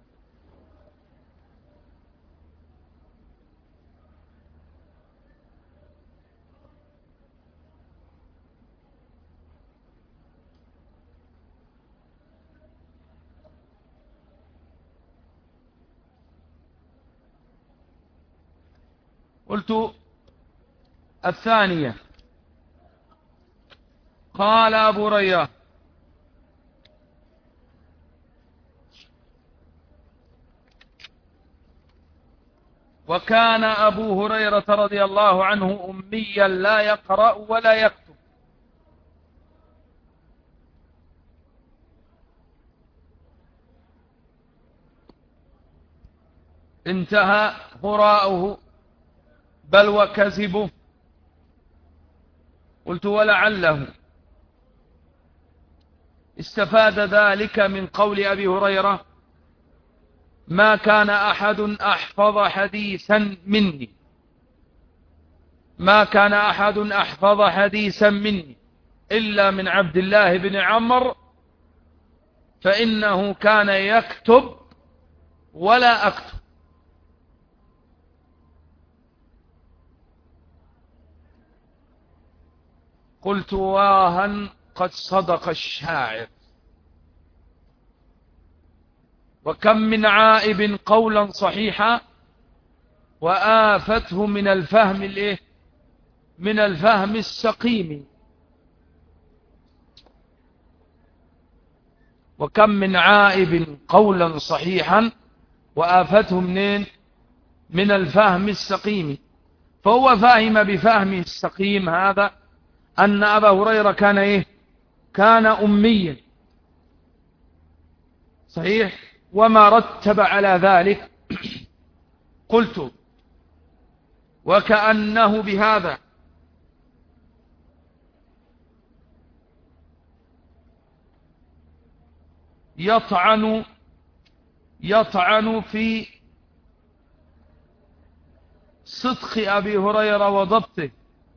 قلت الثانية، قال أبو هريرة: وكان أبو هريرة رضي الله عنه أميا لا يقرأ ولا يكتب. انتهى هراؤه بل وكذبه. قلت: ولعله استفاد ذلك من قول أبي هريرة: ما كان أحد أحفظ حديثا مني، ما كان أحد أحفظ حديثا مني إلا من عبد الله بن عمرو، فإنه كان يكتب ولا أكتب. قلت: واها قد صدق الشاعر، وكم من عائب قولا صحيحا وآفته من الفهم من الفهم السقيم. وكم من عائب قولا صحيحا وآفته من الفهم السقيم. فهو فاهم بفهمه السقيم هذا أن أبا هريرة كان أميا، صحيح، وما رتب على ذلك. قلت: وكأنه بهذا يطعن في صدق أبي هريرة وضبطه،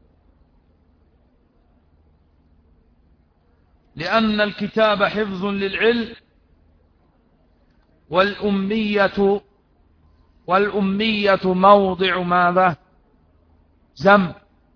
لأن الكتاب حفظ للعلم، والأمية موضع ماذا؟ ذم،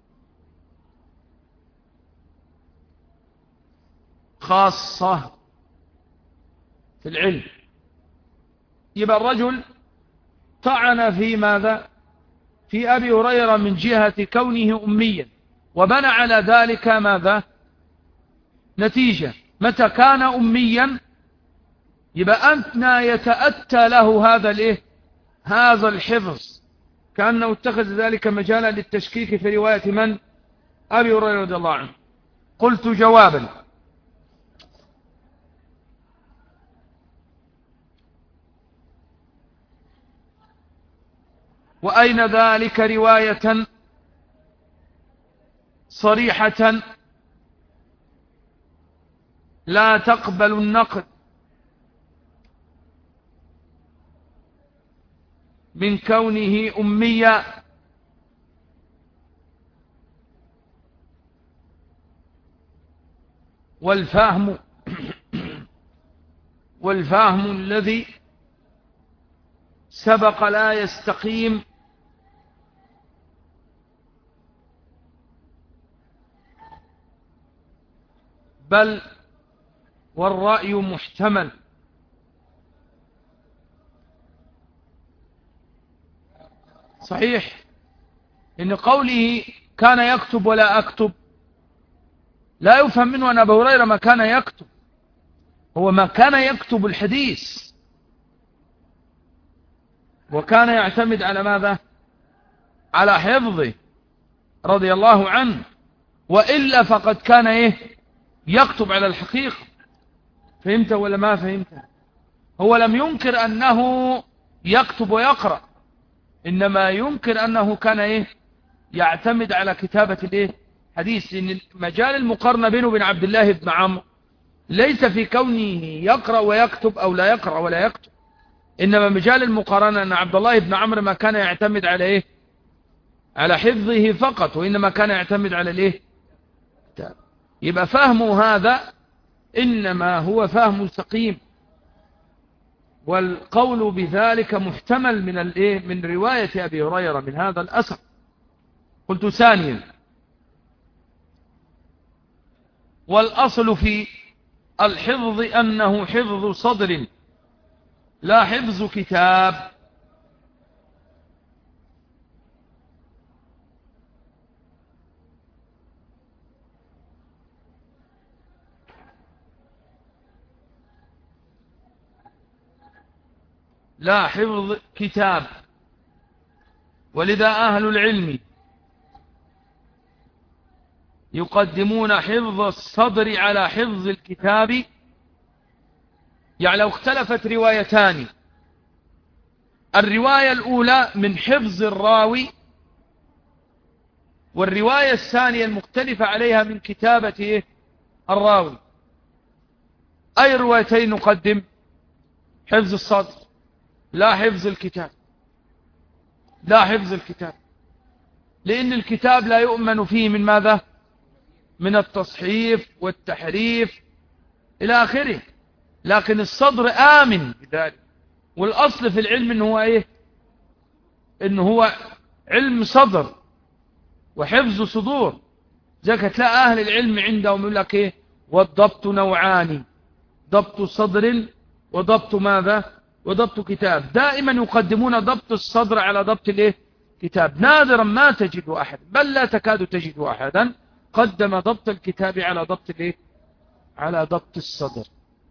خاصة في العلم. يبقى الرجل طعن في ماذا؟ في أبي هريرة من جهة كونه أميا، وبنى على ذلك ماذا؟ نتيجة. متى كان أميا يبقى أنتنا يتأتى له هذا الحفظ كأنه اتخذ ذلك مجالا للتشكيك في رواية من؟ أبي هريرة رضي الله عنه. قلت جوابا: وأين ذلك رواية صريحة لا تقبل النقد من كونه أميا والفهم الذي سبق لا يستقيم بل والرأي محتمل. صحيح إن قوله كان يكتب ولا أكتب لا يفهم منه أن أبا هريرة ما كان يكتب، هو ما كان يكتب الحديث، وكان يعتمد على ماذا؟ على حفظه رضي الله عنه، وإلا فقد كان يكتب على الحقيقة. فهمت ولا ما فهمت؟ هو لم ينكر أنه يكتب ويقرأ، إنما ينكر أنه كان يعتمد على كتابة حديث. إن مجال المقارنة بينه وبين عبد الله بن عمرو ليس في كونه يقرأ ويكتب أو لا يقرأ ولا يكتب، إنما مجال المقارنة أن عبد الله بن عمرو ما كان يعتمد على على حفظه فقط، وإنما كان يعتمد على يبقى فهمه هذا إنما هو فهم سقيم، والقول بذلك محتمل من رواية أبي هريرة من هذا الأثر. قلت ثانيا: والأصل في الحفظ أنه حفظ صدر لا حفظ كتاب. لا حفظ كتاب. ولذا أهل العلم يقدمون حفظ الصدر على حفظ الكتاب. يعني لو اختلفت روايتان، الرواية الأولى من حفظ الراوي، والرواية الثانية المختلفة عليها من كتابة الراوي، أي روايتين نقدم؟ حفظ الصدر لا حفظ الكتاب. لا حفظ الكتاب، لأن الكتاب لا يؤمن فيه من ماذا؟ من التصحيف والتحريف إلى آخره، لكن الصدر آمن بذلك. والأصل في العلم إنه هو علم صدر وحفظ صدور. ذلك تلاقي أهل العلم عندهم يقول لك والضبط نوعان: ضبط صدر وضبط ماذا؟ وضبط كتاب. دائما يقدمون ضبط الصدر على ضبط كتاب. نادرا ما تجد أحد، بل لا تكاد تجد أحدا قدم ضبط الكتاب على ضبط على ضبط الصدر.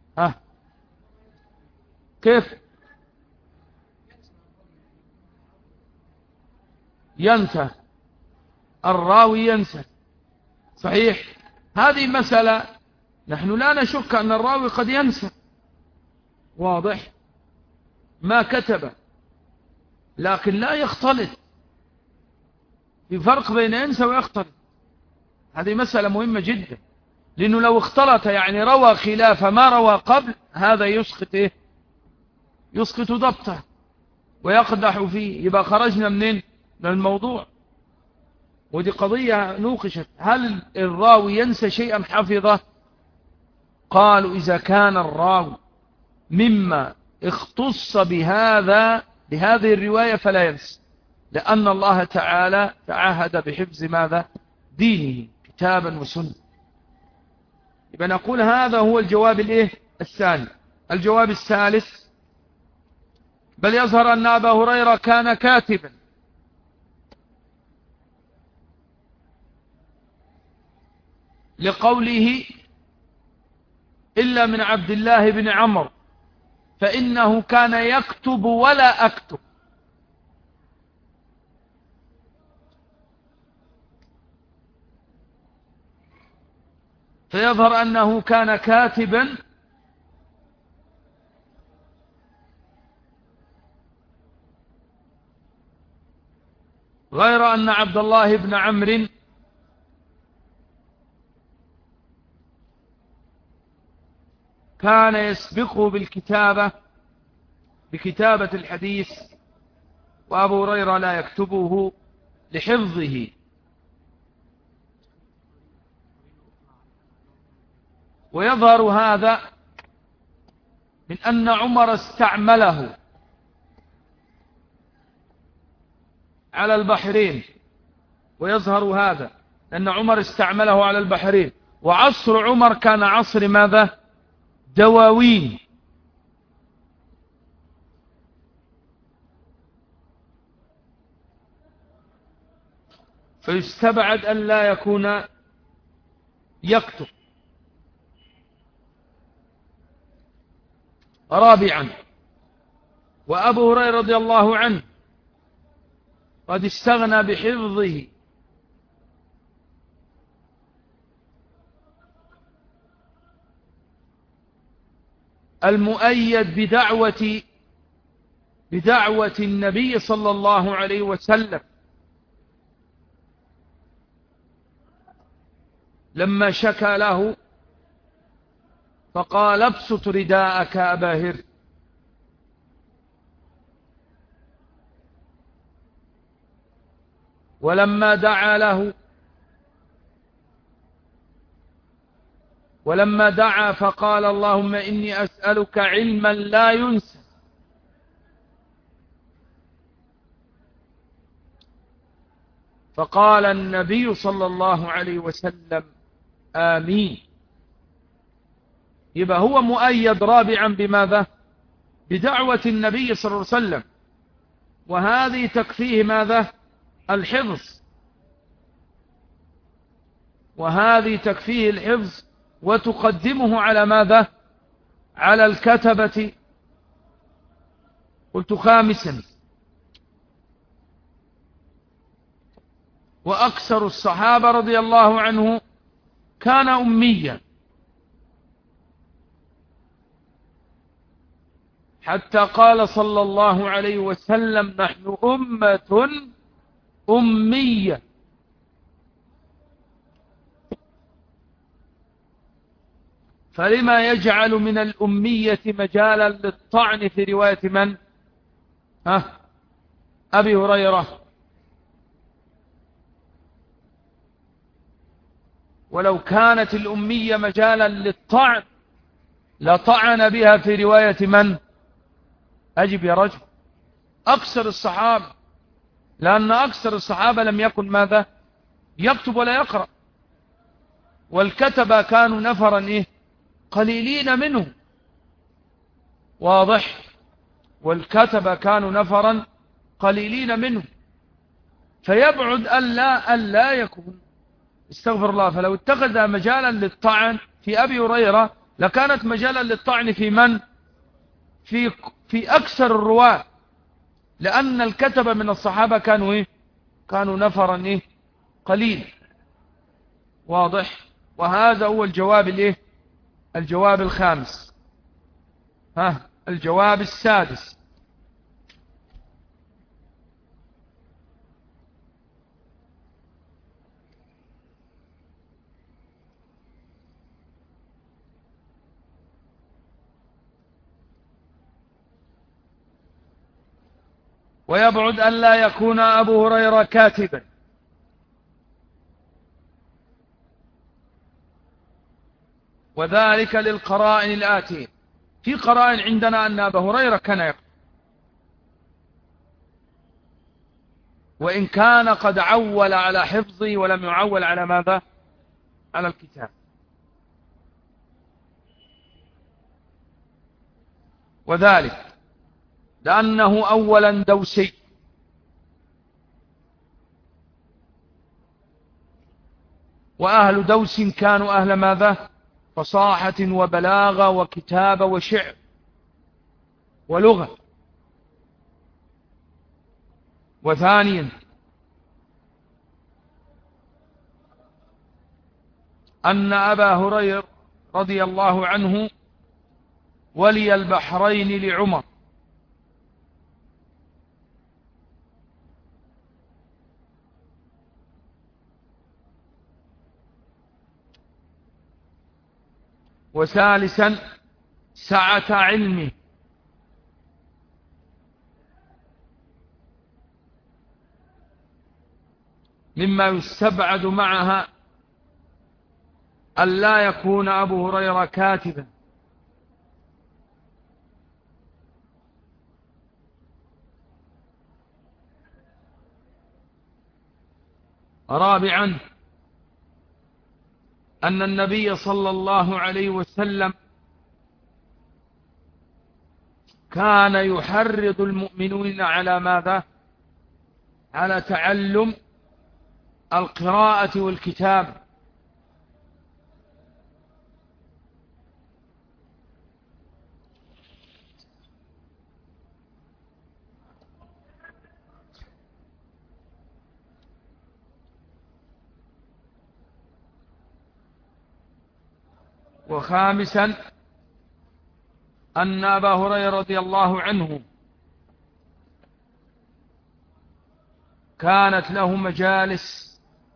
كيف؟ ينسى الراوي، ينسى. صحيح، هذه مسألة نحن لا نشك أن الراوي قد ينسى، واضح، ما كتب، لكن لا يختلط. في فرق بين ينسى ويختلط. هذه مسألة مهمة جدا، لأنه لو اختلط يعني روى خلاف ما روى قبل، هذا يسقط يسقط ضبطه ويقدح فيه، يبقى خرجنا منين؟ من الموضوع. ودي قضية نوقشت: هل الراوي ينسى شيئا حفظه؟ قالوا إذا كان الراوي مما اختص بهذه الرواية فلا ينسى، لأن الله تعالى تعهد بحفظ ماذا؟ دينه كتابا وسنة. يبقى نقول هذا هو الجواب الثاني. الجواب الثالث: بل يظهر أن أبا هريرة كان كاتبا، لقوله إلا من عبد الله بن عمرو فإنه كان يكتب ولا أكتب. فيظهر أنه كان كاتبا غير أن عبد الله بن عمرو كان يسبقه بكتابة الحديث، وأبو هريرة لا يكتبه لحفظه. ويظهر هذا من أن عمر استعمله على البحرين، ويظهر هذا أن عمر استعمله على البحرين، وعصر عمر كان عصر ماذا؟ دواوين. فيستبعد أن لا يكون يكتب. رابعا، وأبو هريرة رضي الله عنه قد استغنى بحفظه المؤيد بدعوة النبي صلى الله عليه وسلم لما شكى له فقال ابسط رداءك أبا هر. ولما دعا فقال اللهم إني أسألك علما لا ينسى. فقال النبي صلى الله عليه وسلم آمين. يبقى هو مؤيد رابعا بماذا؟ بدعوة النبي صلى الله عليه وسلم، وهذه تكفيه ماذا؟ الحفظ، وهذه تكفيه الحفظ وتقدمه على ماذا؟ على الكتبة. قلت خامسا، وأكثر الصحابة رضي الله عنه كان أميا، حتى قال صلى الله عليه وسلم نحن أمة أمية. فلما يجعل من الأمية مجالا للطعن في رواية من؟ أبي هريرة. ولو كانت الأمية مجالا للطعن لطعن بها في رواية من؟ أجب يا رجل. أكثر الصحابة، لأن أكثر الصحابة لم يكن ماذا؟ يكتب ولا يقرأ، والكتبة كانوا نفرا قليلين منه. واضح؟ والكتبة كانوا نفرا قليلين منه، فيبعد ألا يكون، استغفر الله، فلو اتخذ مجالا للطعن في أبي هريرة لكانت مجالا للطعن في من؟ في أكثر الرواة، لأن الكتبة من الصحابة كانوا نفرا قليل. واضح؟ وهذا هو الجواب الجواب الخامس. الجواب السادس، ويبعد أن لا يكون أبو هريرة كاتبا، وذلك للقرائن الآتية. في قرائن عندنا أن أبا هريرة كان يكتب، وإن كان قد عول على حفظه ولم يعول على ماذا؟ على الكتاب. وذلك لأنه أولا دوسي، وأهل دوس كانوا أهل ماذا؟ فصاحة وبلاغة وكتابة وشعر ولغة. وثانيا أن أبا هريرة رضي الله عنه ولي البحرين لعمر، وثالثا سعة علمه، مما يستبعد معها أن لا يكون أبو هريرة كاتبا. رابعا أن النبي صلى الله عليه وسلم كان يحرض المؤمنين على ماذا؟ على تعلم القراءة والكتاب. وخامسا أن أبا هريرة رضي الله عنه كانت له مجالس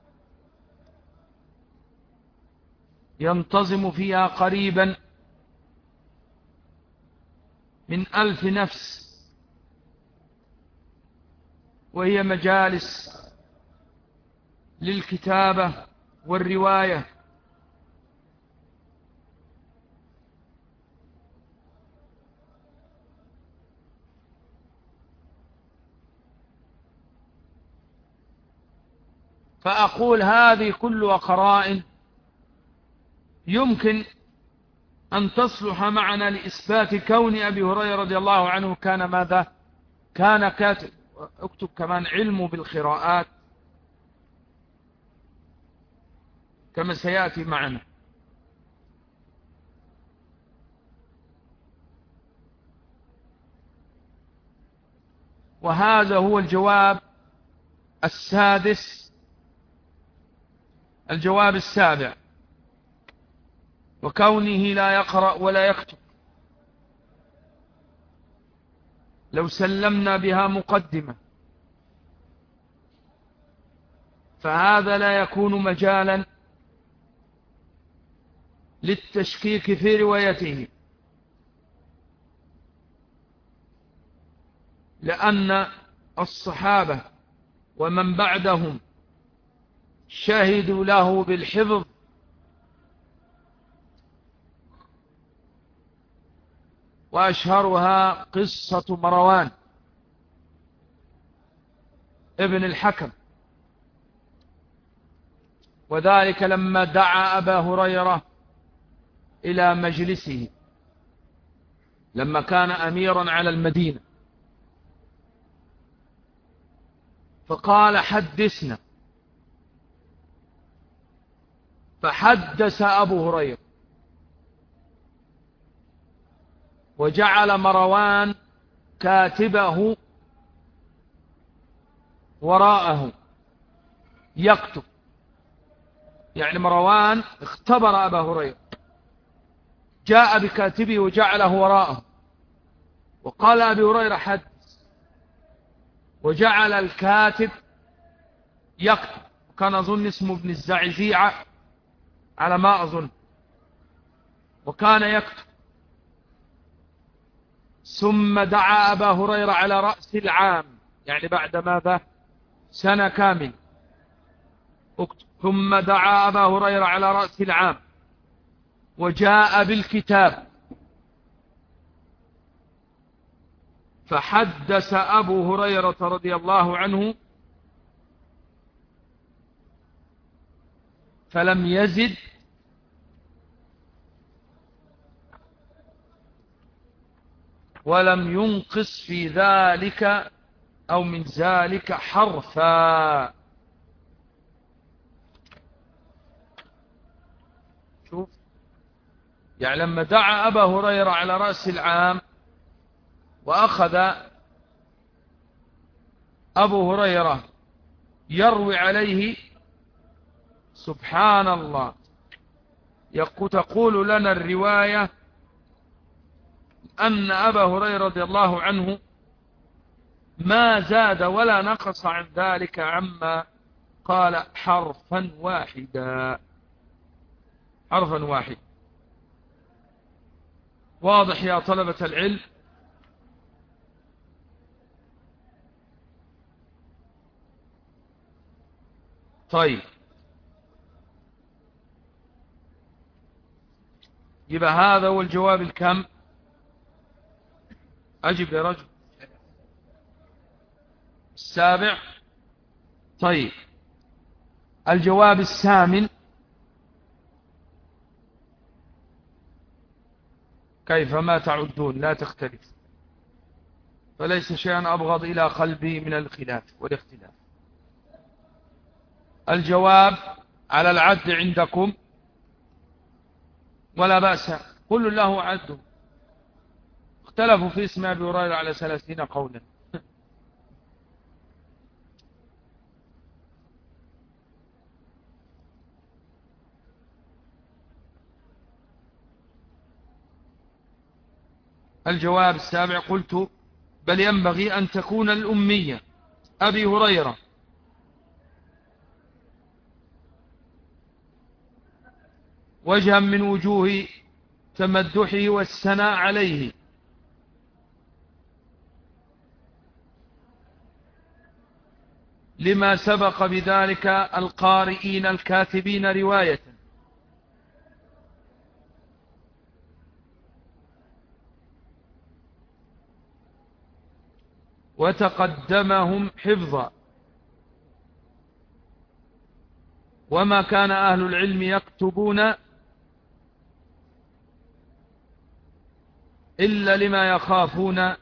ينتظم فيها قريبا من 1000 نفس، وهي مجالس للكتابة والرواية. فأقول هذه كلها قرائن يمكن أن تصلح معنا لإثبات كون أبي هريرة رضي الله عنه كان ماذا؟ كان كاتب. اكتب كمان علمه بالقراءات كما سيأتي معنا. وهذا هو الجواب السادس. الجواب السابع: وكونه لا يقرأ ولا يكتب. لو سلمنا بها مقدمة فهذا لا يكون مجالا للتشكيك في روايته، لأن الصحابة ومن بعدهم شهدوا له بالحفظ، وأشهرها قصة مروان ابن الحكم، وذلك لما دعا أبا هريرة إلى مجلسه لما كان أميرا على المدينة، فقال: حدثنا. فحدث أبو هريرة، وجعل مروان كاتبه وراءه يكتب. يعني مروان اختبر أبا هريرة، جاء بكاتبه وجعله وراءه، وقال أبي هريرة: حدث، وجعل الكاتب يكتب. كان أظن اسمه ابن الزعزيعة على ما أظن، وكان يكتب. ثم دعا أبا هريرة على رأس العام، يعني بعد ماذا؟ سنة كامل. ثم دعا أبا هريرة على رأس العام وجاء بالكتاب، فحدث أبو هريرة رضي الله عنه فلم يزد ولم ينقص في ذلك أو من ذلك حرفا. شوف، يعني لما دعا أبا هريرة على رأس العام وأخذ أبو هريرة يروي عليه، سبحان الله، تقول لنا الرواية أن أبا هريرة رضي الله عنه ما زاد ولا نقص عن ذلك عما قال حرفا واحدا. حرفا واحد. واضح يا طلبة العلم؟ طيب، يبقى هذا هو الجواب الكم؟ أجب يا رجل. السابع. طيب، الجواب الثامن كيفما تعدون لا تختلف، فليس شيئا أبغض إلى قلبي من الخلاف والاختلاف. الجواب على العد عندكم ولا بأس، كل له عد. اختلفوا في اسم أبي هريرة على 30 قولا. الجواب السابع قلت بل ينبغي أن تكون الأمية أبي هريرة وجها من وجوه تمدحه والثناء عليه، لما سبق بذلك القارئين الكاتبين رواية، وتقدمهم حفظا، وما كان أهل العلم يكتبون إلا لما يخافون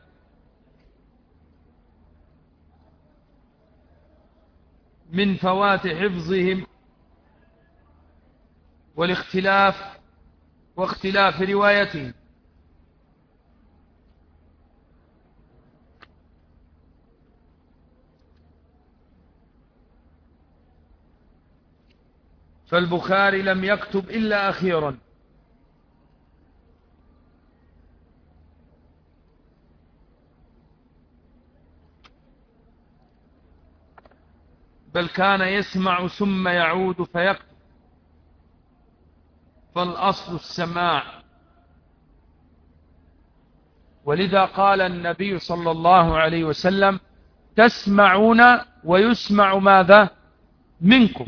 من فوات حفظهم والاختلاف واختلاف روايتهم. فالبخاري لم يكتب إلا أخيرا، بل كان يسمع ثم يعود فيكتب، فالأصل السماع. ولذا قال النبي صلى الله عليه وسلم تسمعون ويسمع ماذا منكم،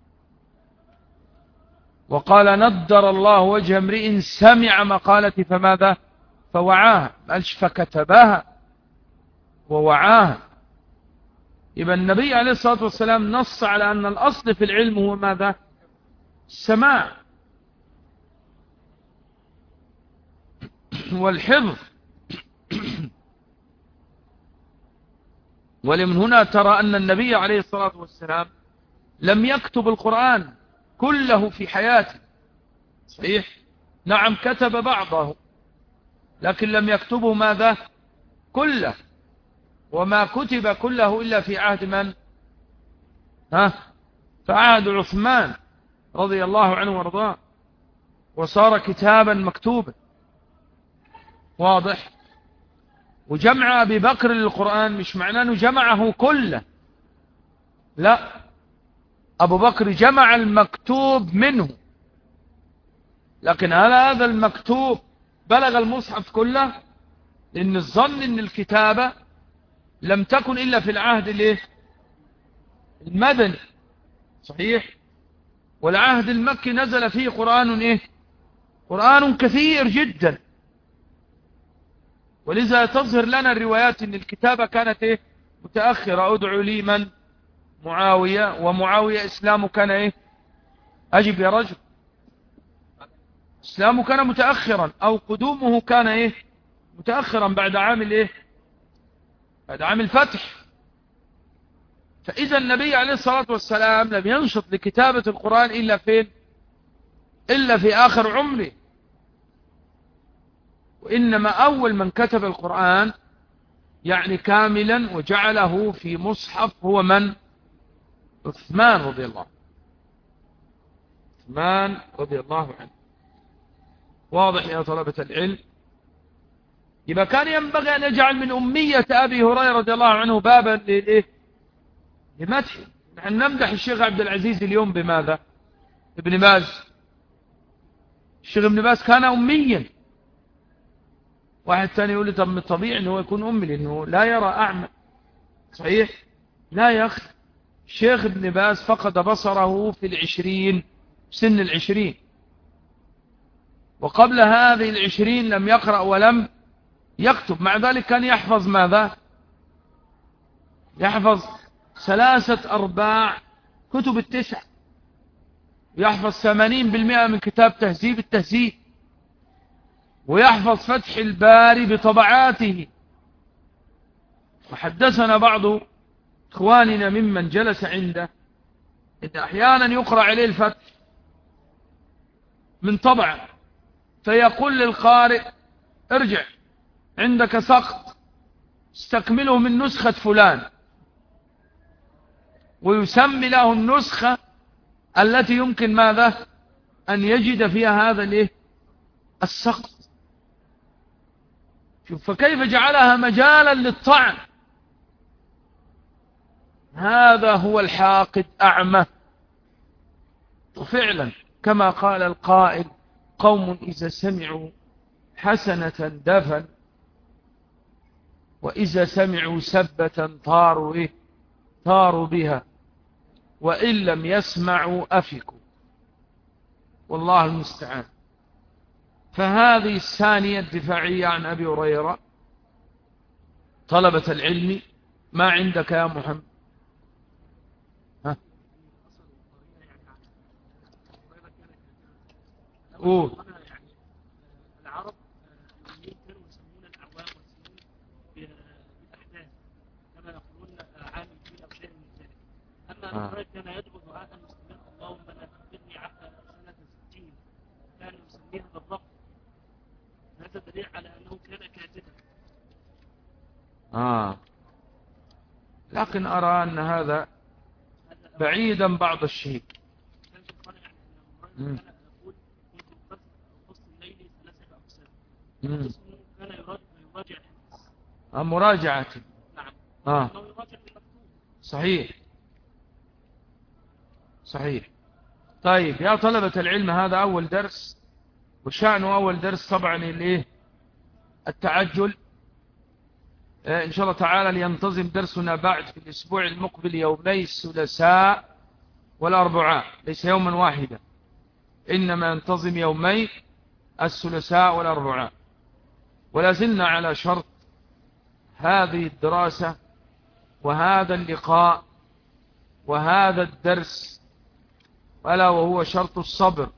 وقال نضر الله وجه امرئ سمع مقالتي فماذا فوعاها، قالش فكتباها ووعاها. يبقى النبي عليه الصلاة والسلام نص على أن الأصل في العلم هو ماذا؟ السماع والحفظ. ولمن هنا ترى أن النبي عليه الصلاة والسلام لم يكتب القرآن كله في حياته، صحيح، نعم كتب بعضه لكن لم يكتبه ماذا؟ كله. وما كتب كله إلا في عهد من؟ في عهد عثمان رضي الله عنه وارضاه، وصار كتابا مكتوبا. واضح؟ وجمع أبي بكر للقرآن مش معناه أنه جمعه كله، لا، أبو بكر جمع المكتوب منه، لكن هل هذا المكتوب بلغ المصحف كله؟ لأن الظن أن الكتابة لم تكن إلا في العهد المدني، صحيح، والعهد المكي نزل فيه قرآن قرآن كثير جدا. ولذا تظهر لنا الروايات أن الكتابة كانت متأخرة. أدعو لي من؟ معاوية، ومعاوية إسلامه كان أجب يا رجل، إسلامه كان متأخرا، أو قدومه كان متأخرا بعد عام بعد عام الفتح. فإذا النبي عليه الصلاة والسلام لم ينشط لكتابة القرآن إلا فين؟ إلا في آخر عمره. وإنما أول من كتب القرآن يعني كاملا وجعله في مصحف هو من؟ عثمان رضي الله عنه. واضح يا طلبة العلم؟ يبقى كان ينبغي أن يجعل من أمية أبي هريرة رضي الله عنه بابا للإيه؟ لمدح. نحن نمدح الشيخ عبد العزيز اليوم بماذا؟ ابن باز. الشيخ ابن باز كان أميا. واحد ثاني يقول لي طب من الطبيعي أنه يكون أمي لأنه لا يرى أعمى. صحيح؟ لا يا أخي، الشيخ ابن باز فقد بصره في 20 سن 20، وقبل هذه 20 لم يقرأ ولم يكتب. مع ذلك كان يحفظ ماذا؟ يحفظ 3/4 كتب ال9، يحفظ 80% من كتاب تهذيب التهذيب، ويحفظ فتح الباري بطبعاته. وحدثنا بعض إخواننا ممن جلس عنده إن أحيانا يقرأ عليه الفتح من طبع، فيقول للقارئ ارجع عندك سقط استكمله من نسخة فلان، ويسمي له النسخة التي يمكن ماذا أن يجد فيها هذا السقط. شوف فكيف جعلها مجالا للطعن. هذا هو الحاقد أعمى. وفعلا كما قال القائل: قوم إذا سمعوا حسنة دفن، وإذا سمعوا سبة طاروا بها، وإن لم يسمعوا أفكوا. والله المستعان. فهذه الثانية الدفاعية عن أبي هريرة. طلبة العلم، ما عندك يا محمد؟ قول. العرب كانوا يسمون الأعوام والسنين بالأحداث، كما يقولون عام الفيل أو شيء من ذلك. أما الرجل كان يدعو دعاء المسلمين: اللهم لا تخبرني سنة 60، كان يسميها بالضبط. هذا دليل على أنه كان كاتبا. لكن أرى أن هذا بعيدا بعض الشيء. كان يراجع مراجعة. نعم. صحيح. طيب يا طلبة العلم، هذا أول درس، وشأنه أول درس طبعا التعجل. إن شاء الله تعالى لينتظم درسنا بعد في الأسبوع المقبل يومي الثلاثاء والأربعاء، ليس يوما واحدا، إنما ينتظم يومي الثلاثاء والأربعاء. ولا زلنا على شرط هذه الدراسة وهذا اللقاء وهذا الدرس، ألا وهو شرط الصبر.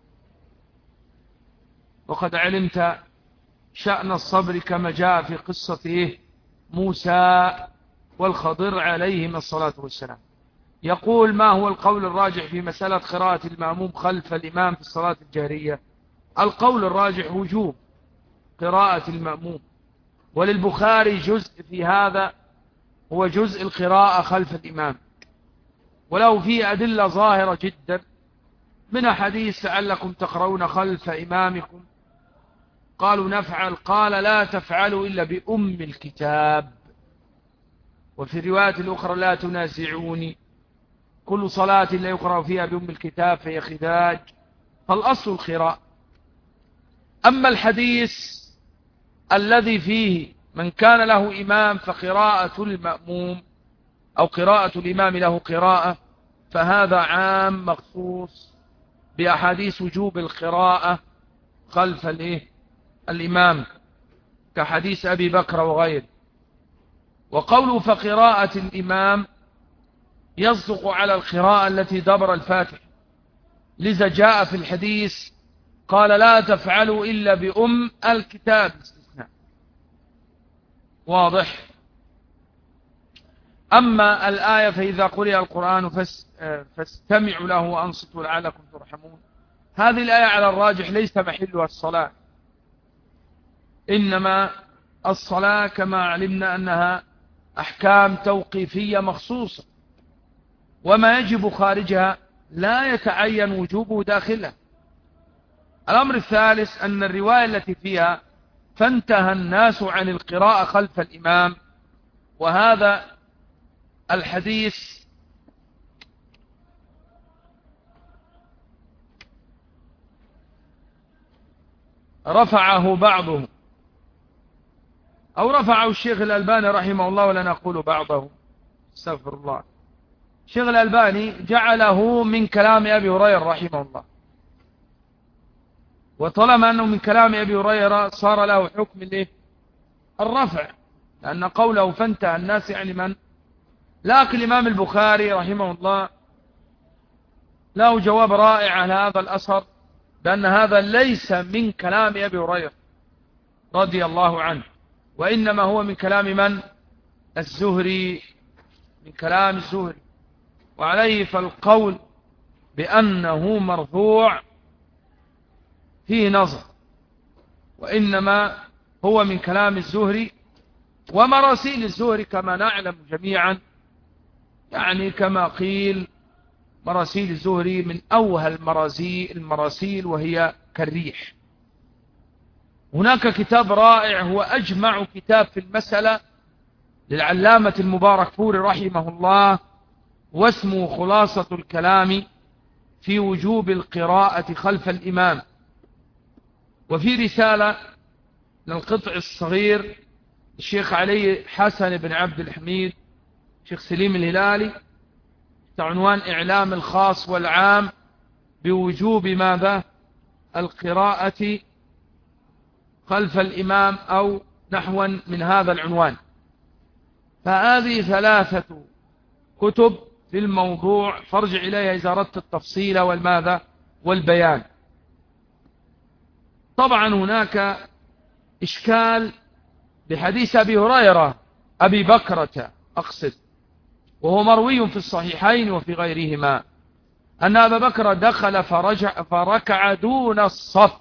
وقد علمت شأن الصبر كما جاء في قصة موسى والخضر عليهما الصلاة والسلام. يقول: ما هو القول الراجح في مسألة قراءة المأموم خلف الإمام في الصلاة الجهرية؟ القول الراجح وجوب قراءة المأموم، وللبخاري جزء في هذا، هو جزء القراءة خلف الإمام، ولو فيه أدلة ظاهرة جدا، من حديث: لعلكم تقرؤون خلف إمامكم، قالوا نفعل، قال: لا تفعلوا إلا بأم الكتاب. وفي الرواية الأخرى: لا تنازعوني، كل صلاة لا يقرأ فيها بأم الكتاب فهي خداج. فالأصل القراءة. أما الحديث الذي فيه من كان له إمام فقراءة المأموم أو قراءة الإمام له قراءة، فهذا عام مخصوص بأحاديث وجوب القراءة خلف الإمام، كحديث أبي بكر وغيره. وقوله فقراءة الإمام يصدق على القراءة التي دبر الفاتح، لذا جاء في الحديث قال: لا تفعلوا إلا بأم الكتاب. استثناء واضح. أما الآية: فإذا قرئ القرآن فاستمعوا له وأنصتوا لعلكم ترحمون، هذه الآية على الراجح ليس محلها الصلاة، إنما الصلاة كما علمنا أنها أحكام توقيفية مخصوصة، وما يجب خارجها لا يتعين وجوبه داخلها. الأمر الثالث أن الرواية التي فيها فانتهى الناس عن القراءة خلف الإمام، وهذا الحديث رفعه بعضهم، أو رفعه الشيخ الألباني رحمه الله، ولا نقول بعضه، استغفر الله. الشيخ الألباني جعله من كلام أبي هريرة رحمه الله، وطالما أنه من كلام أبي هريرة صار له حكم الرفع، لأن قوله فانتهى الناس يعني من؟ لكن الإمام البخاري رحمه الله له جواب رائع على هذا الأثر، بأن هذا ليس من كلام أبي هريرة رضي الله عنه، وإنما هو من كلام من؟ الزهري، من كلام الزهري. وعليه فالقول بأنه مرفوع فيه نظر، وإنما هو من كلام الزهري. ومراسيل الزهري كما نعلم جميعا، يعني كما قيل مراسيل الزهري من أوهى المراسيل، وهي كالريح. هناك كتاب رائع هو أجمع كتاب في المسألة للعلامة المباركفوري رحمه الله، واسمه خلاصة الكلام في وجوب القراءة خلف الإمام. وفي رسالة للقطع الصغير الشيخ علي حسن بن عبد الحميد شيخ سليم الهلالي، عنوان إعلام الخاص والعام بوجوب ماذا؟ القراءة خلف الإمام، أو نحوا من هذا العنوان. فهذه 3 كتب في الموضوع، فارجع إليها إذا أردت التفصيل والماذا والبيان. طبعا هناك إشكال بحديث أبي هريرة، أبي بكرة أقصد، وهو مروي في الصحيحين وفي غيرهما، أن أبا بكر دخل فركع دون الصف،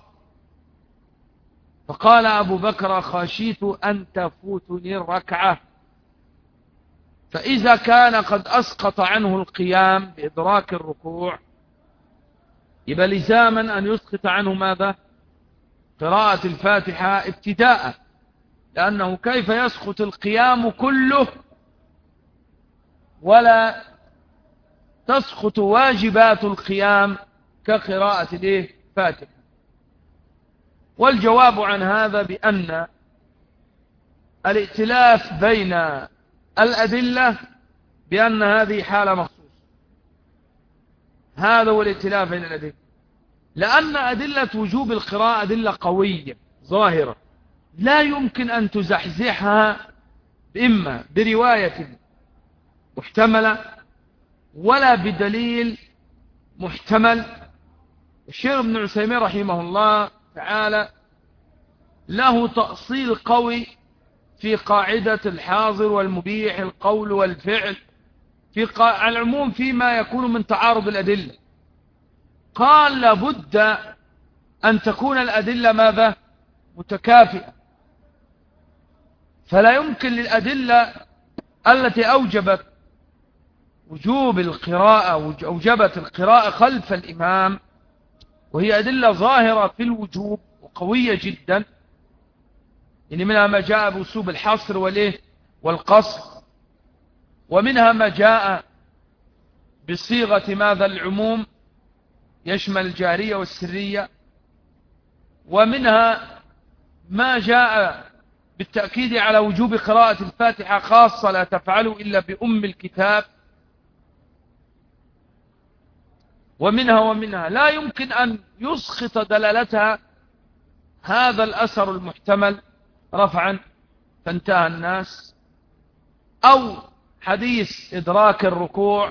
فقال أبو بكر خشيت أن تفوتني الركعة، فإذا كان قد أسقط عنه القيام بإدراك الركوع، يبقى لزاما أن يسقط عنه ماذا؟ قراءة الفاتحة ابتداء، لأنه كيف يسقط القيام كله ولا تسقط واجبات القيام كقراءة الفاتحة؟ والجواب عن هذا بأن الائتلاف بين الأدلة بأن هذه حالة مخصوصة، هذا هو الائتلاف بين الأدلة، لأن أدلة وجوب القراءة أدلة قوية ظاهرة لا يمكن أن تزحزحها إما برواية محتملة ولا بدليل محتمل. الشيخ ابن عثيمين رحمه الله تعالى له تأصيل قوي في قاعدة الحاضر والمبيح، القول والفعل، في العموم فيما يكون من تعارض الأدلة. قال لابد أن تكون الأدلة ماذا؟ متكافئة، فلا يمكن للأدلة التي أوجبت وجوب القراءة، أوجبت القراءة خلف الإمام، وهي أدلة ظاهرة في الوجوب وقوية جدا، يعني منها ما جاء بوسوب الحصر والقصر، ومنها ما جاء بصيغة ماذا؟ العموم، يشمل الجارية والسرية، ومنها ما جاء بالتأكيد على وجوب قراءة الفاتحة خاصة لا تفعلوا إلا بأم الكتاب، ومنها لا يمكن أن يسقط دلالتها هذا الأثر المحتمل رفعا فانتهى الناس، أو حديث إدراك الركوع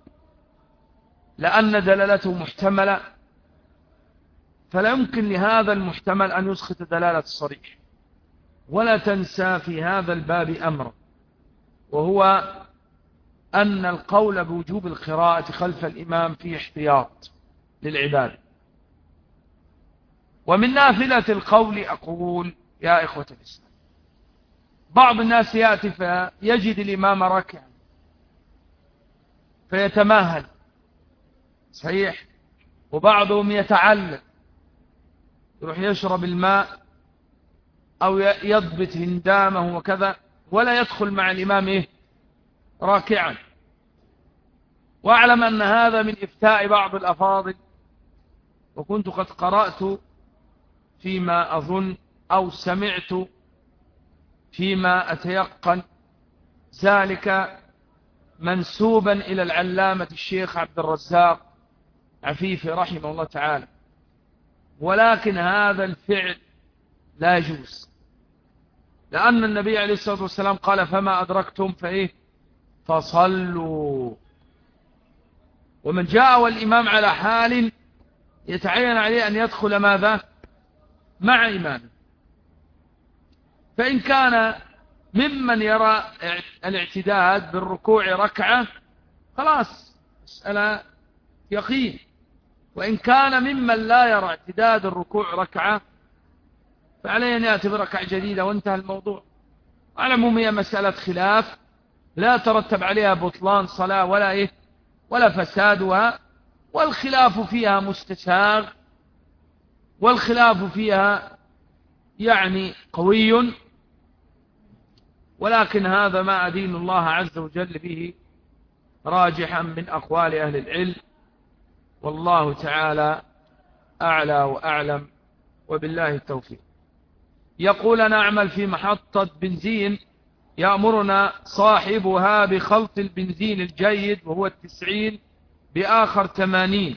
لأن دلالته محتملة، فلا يمكن لهذا المحتمل أن يسقط دلالة الصريح. ولا تنسى في هذا الباب أمر، وهو أن القول بوجوب القراءة خلف الإمام فيه احتياط للعباد. ومن نافلة القول أقول يا إخوة الإسلام، بعض الناس يأتي فيجد الإمام ركعا فيتماهل، صحيح، وبعضهم يتعلم يروح يشرب الماء أو يضبط هندامه وكذا، ولا يدخل مع الإمام راكعا. وأعلم أن هذا من إفتاء بعض الأفاضل، وكنت قد قرأت فيما أظن أو سمعت فيما أتيقن ذلك منسوبا إلى العلامة الشيخ عبد الرزاق عفيفي رحمه الله تعالى، ولكن هذا الفعل لا يجوز، لأن النبي عليه الصلاة والسلام قال فما أدركتم فصلوا. ومن جاء والإمام على حال يتعين عليه أن يدخل ماذا مع إمامه، فإن كان ممن يرى الاعتداد بالركوع ركعة خلاص مسألة يقين، وإن كان ممن لا يرى اعتداد الركوع ركعة فعليه أن يأتي بركعة جديدة وانتهى الموضوع. على العموم هي مسألة خلاف لا ترتب عليها بطلان صلاة ولا فسادها، والخلاف فيها مستساغ، والخلاف فيها يعني قوي، ولكن هذا ما أدين الله عز وجل به راجحا من أقوال أهل العلم، والله تعالى أعلى وأعلم، وبالله التوفيق. يقول نعمل في محطة بنزين يأمرنا صاحبها بخلط البنزين الجيد وهو 90 بآخر 80.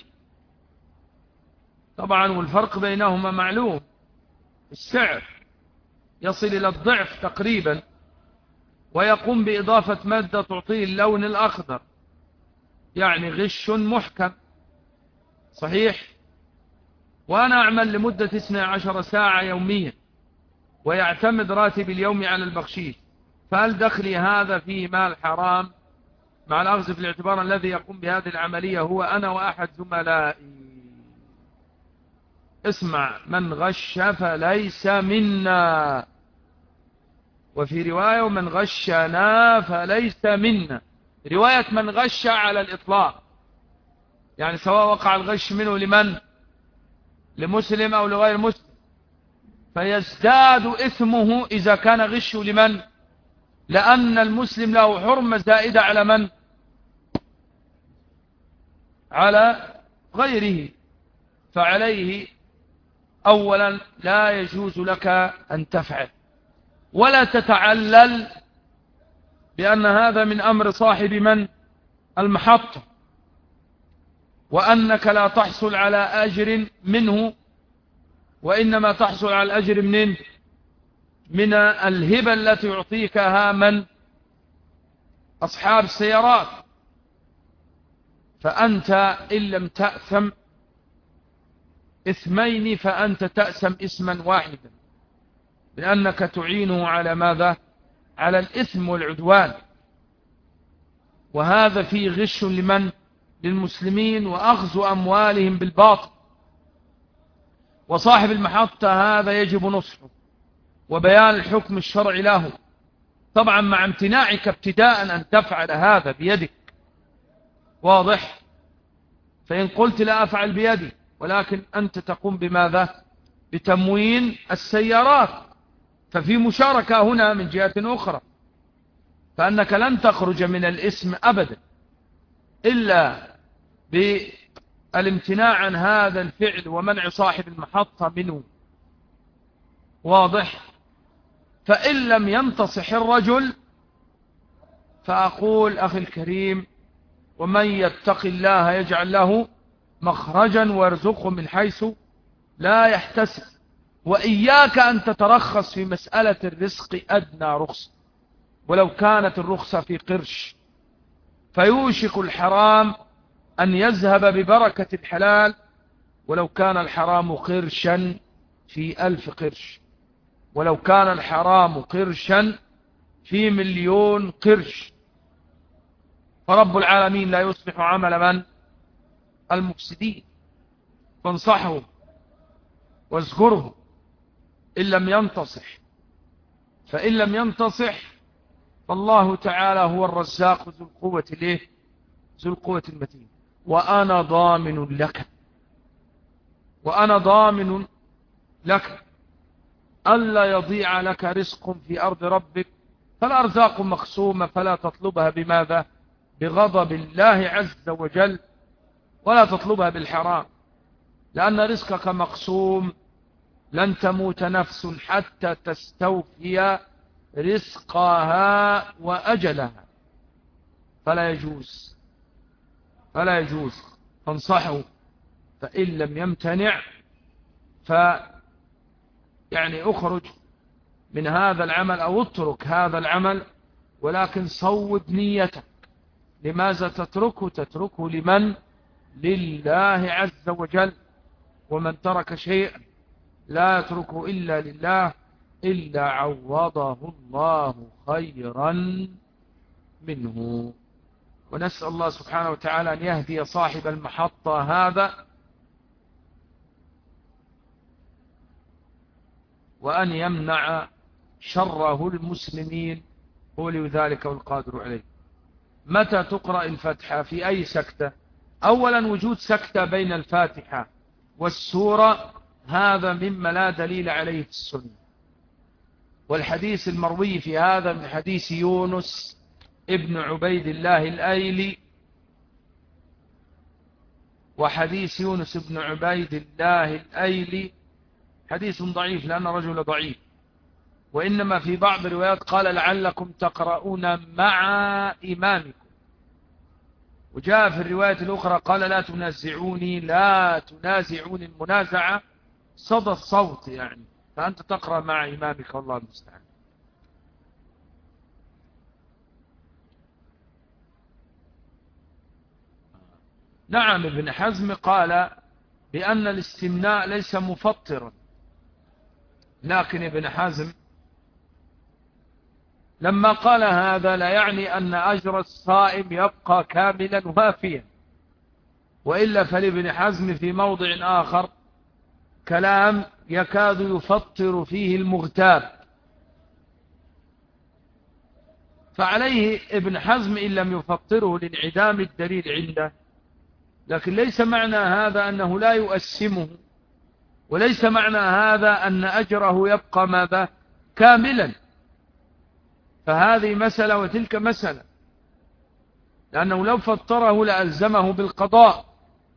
طبعا والفرق بينهما معلوم، السعر يصل إلى الضعف تقريبا، ويقوم بإضافة مادة تعطيه اللون الأخضر، يعني غش محكم صحيح. وأنا أعمل لمدة 12 ساعة يوميا، ويعتمد راتب اليوم على البخشيش، فهل دخلي هذا فيه مال حرام؟ مع الأخذ في الاعتبار الذي يقوم بهذه العملية هو أنا وأحد زملائي. اسمع، من غش فليس منا، وفي رواية ومن غشنا فليس منا. رواية من غش على الإطلاق، يعني سواء وقع الغش منه لمسلم أو لغير مسلم، فيزداد إثمه إذا كان غشه لمن؟ لأن المسلم له حرمة زائدة على على غيره. فعليه أولا لا يجوز لك أن تفعل، ولا تتعلل بأن هذا من أمر صاحب المحطة، وأنك لا تحصل على أجر منه، وإنما تحصل على الأجر من الهبة التي يعطيكها من أصحاب السيارات. فأنت إن لم تأثم إثمين فأنت تأثم إثما واحدا، لأنك تعينه على ماذا؟ على الإثم والعدوان، وهذا فيه غش للمسلمين وأخذ أموالهم بالباطل. وصاحب المحطة هذا يجب نصحه وبيان الحكم الشرعي له، طبعا مع امتناعك ابتداء أن تفعل هذا بيدك، واضح؟ فإن قلت لا أفعل بيدي، ولكن أنت تقوم بماذا؟ بتموين السيارات، ففي مشاركة هنا من جهة أخرى، فأنك لن تخرج من الاسم أبدا إلا بالامتناع عن هذا الفعل ومنع صاحب المحطة منه، واضح؟ فإن لم ينتصح الرجل فأقول أخي الكريم ومن يتق الله يجعل له مخرجا ويرزقه من حيث لا يحتسب. وإياك أن تترخص في مسألة الرزق أدنى رخصة، ولو كانت الرخصة في قرش، فيوشك الحرام أن يذهب ببركة الحلال، ولو كان الحرام قرشا في 1000 قرش، ولو كان الحرام قرشا في 1,000,000 قرش. فرب العالمين لا يصلح عمل المفسدين. فانصحه واذكره إن لم ينتصح، فإن لم ينتصح فالله تعالى هو الرزاق ذو القوة المتين. وأنا ضامن لك ألا يضيع لك رزق في أرض ربك، فالأرزاق مقسومة، فلا تطلبها بماذا؟ بغضب الله عز وجل، ولا تطلبها بالحرام، لأن رزقك مقسوم. لن تموت نفس حتى تستوفي رزقها وأجلها، فلا يجوز فانصحوا، فإن لم يمتنع يعني أخرج من هذا العمل أو اترك هذا العمل، ولكن صوب نيتك. لماذا تتركه لمن؟ لله عز وجل. ومن ترك شيئا لا يتركه إلا لله إلا عوضه الله خيرا منه. ونسأل الله سبحانه وتعالى أن يهدي صاحب المحطة هذا، وأن يمنع شره المسلمين، هو لذلك والقادر عليه. متى تقرأ الفاتحة؟ في أي سكتة؟ أولا وجود سكتة بين الفاتحة والسورة هذا مما لا دليل عليه في السنة، والحديث المروي في هذا من حديث يونس ابن عبيد الله الأيلي، وحديث يونس ابن عبيد الله الأيلي حديث ضعيف لأن رجل ضعيف، وإنما في بعض الروايات قال لعلكم تقرؤون مع إمامكم، وجاء في الرواية الأخرى قال لا تنازعوني المنازعة صدى الصوت، يعني فأنت تقرأ مع إمامك، والله المستعان. نعم، ابن حزم قال بأن الاستمناء ليس مفطرا، لكن ابن حزم لما قال هذا لا يعني أن أجر الصائم يبقى كاملا وافيا، وإلا فلابن حزم في موضع آخر كلام يكاد يفطر فيه المغتاب، فعليه ابن حزم إن لم يفطره لانعدام الدليل عنده، لكن ليس معنى هذا أنه لا يؤسمه، وليس معنى هذا أن أجره يبقى ماذا؟ كاملا. فهذه مسألة وتلك مسألة، لأنه لو فطره لألزمه بالقضاء،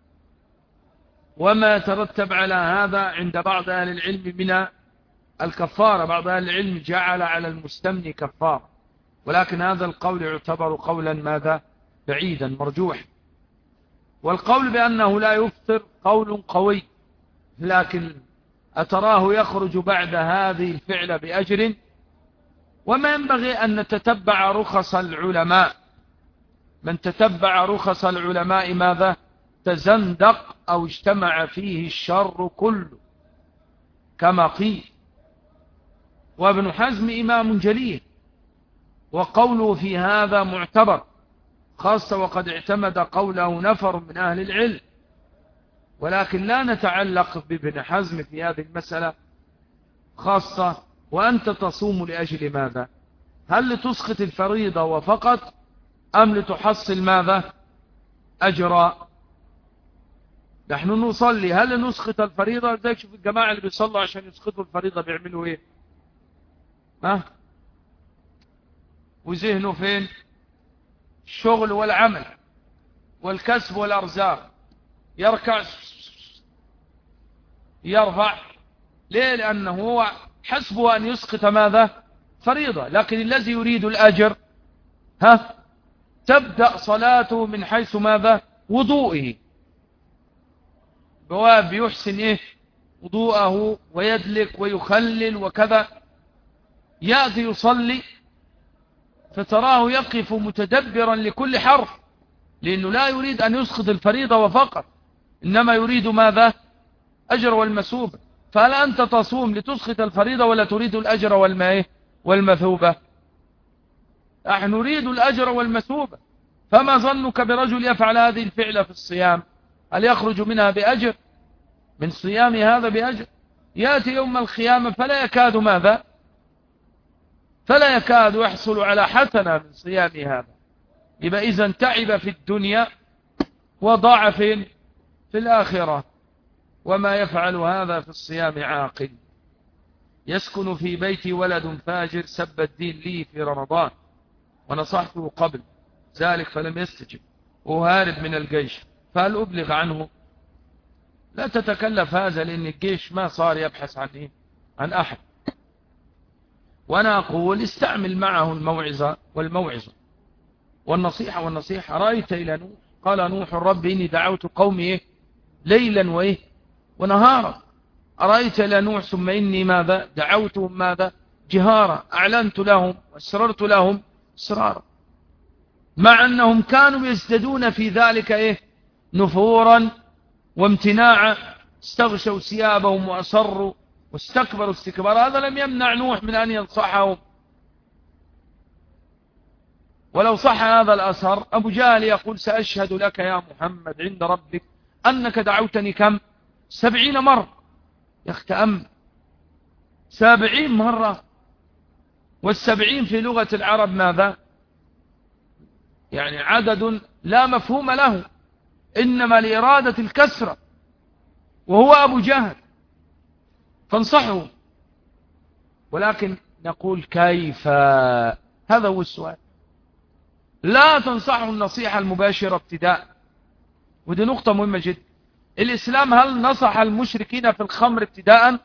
وما يترتب على هذا عند بعض أهل العلم من الكفارة. بعض أهل العلم جعل على المستمني كفارة، ولكن هذا القول يعتبر قولا ماذا؟ بعيدا مرجوح. والقول بأنه لا يفطر قول قوي، لكن أتراه يخرج بعد هذه الفعلة بأجر؟ وما ينبغي أن نتتبع رخص العلماء، من تتبع رخص العلماء ماذا؟ تزندق أو اجتمع فيه الشر كله كما قيل. وابن حزم إمام جليل، وقوله في هذا معتبر، خاصة وقد اعتمد قوله نفر من أهل العلم، ولكن لا نتعلق بابن حزم في هذه المسألة خاصة. وأنت تصوم لأجل ماذا؟ هل لتسقط الفريضة وفقط، أم لتحصل ماذا؟ أجرا. نحن نصلي، هل نسقط الفريضة؟ ذلك شوف الجماعة اللي بيصلوا عشان يسقطوا الفريضة بيعملوا ايه؟ وذهنه فين؟ الشغل والعمل والكسب والأرزاق، يركع يرفع. ليه؟ لأنه هو حسبه أن يسقط ماذا؟ فريضة. لكن الذي يريد الأجر تبدأ صلاته من حيث ماذا؟ وضوئه، بواب يحسن وضوءه ويدلك ويخلل وكذا، يأتي يصلي فتراه يقف متدبرا لكل حرف، لأنه لا يريد أن يسقط الفريضة وفقط، إنما يريد ماذا؟ أجر والمثوبة. فهل أنت تصوم لتسقط الفريضة ولا تريد الأجر والمثوبة؟ نحن نريد الأجر والمثوبة. فما ظنك برجل يفعل هذه الفعلة في الصيام؟ هل يخرج منها بأجر؟ من صيام هذا بأجر؟ يأتي يوم القيامة فلا يكاد ماذا؟ فلا يكاد يحصل على حسنة من صيام هذا. يبقى إذن تعب في الدنيا وضاع في الآخرة. وما يفعل هذا في الصيام عاقل. يسكن في بيتي ولد فاجر سب الدين لي في رمضان ونصحته قبل ذلك فلم يستجب وهارب من الجيش، فهل أبلغ عنه؟ لا تتكلف هذا، لأن الجيش ما صار يبحث عن أحد. وأنا أقول استعمل معه الموعظة والنصيحة. رأيت إلى نوح قال نوح رب إني دعوت قومي ليلا ونهارا. أرأيت إلى نوح ثم إني ماذا دعوتهم ماذا جهارا، أعلنت لهم وأسررت لهم إسرارا، مع أنهم كانوا يزدادون في ذلك نفورا وامتناعا، استغشوا ثيابهم وأصروا واستكبروا استكبارا. هذا لم يمنع نوح من أن ينصحهم. ولو صح هذا الأثر أبو جهل يقول سأشهد لك يا محمد عند ربك أنك دعوتني كم 70 مرة. يختأم 70 مرة، والسبعين في لغة العرب ماذا يعني عدد لا مفهوم له، إنما لإرادة الكسرة، وهو أبو جهل، فانصحه. ولكن نقول كيف؟ هذا هو السؤال. لا تنصحه النصيحة المباشرة ابتداء، ودي نقطة مهمة جدا. الإسلام هل نصح المشركين في الخمر ابتداء؟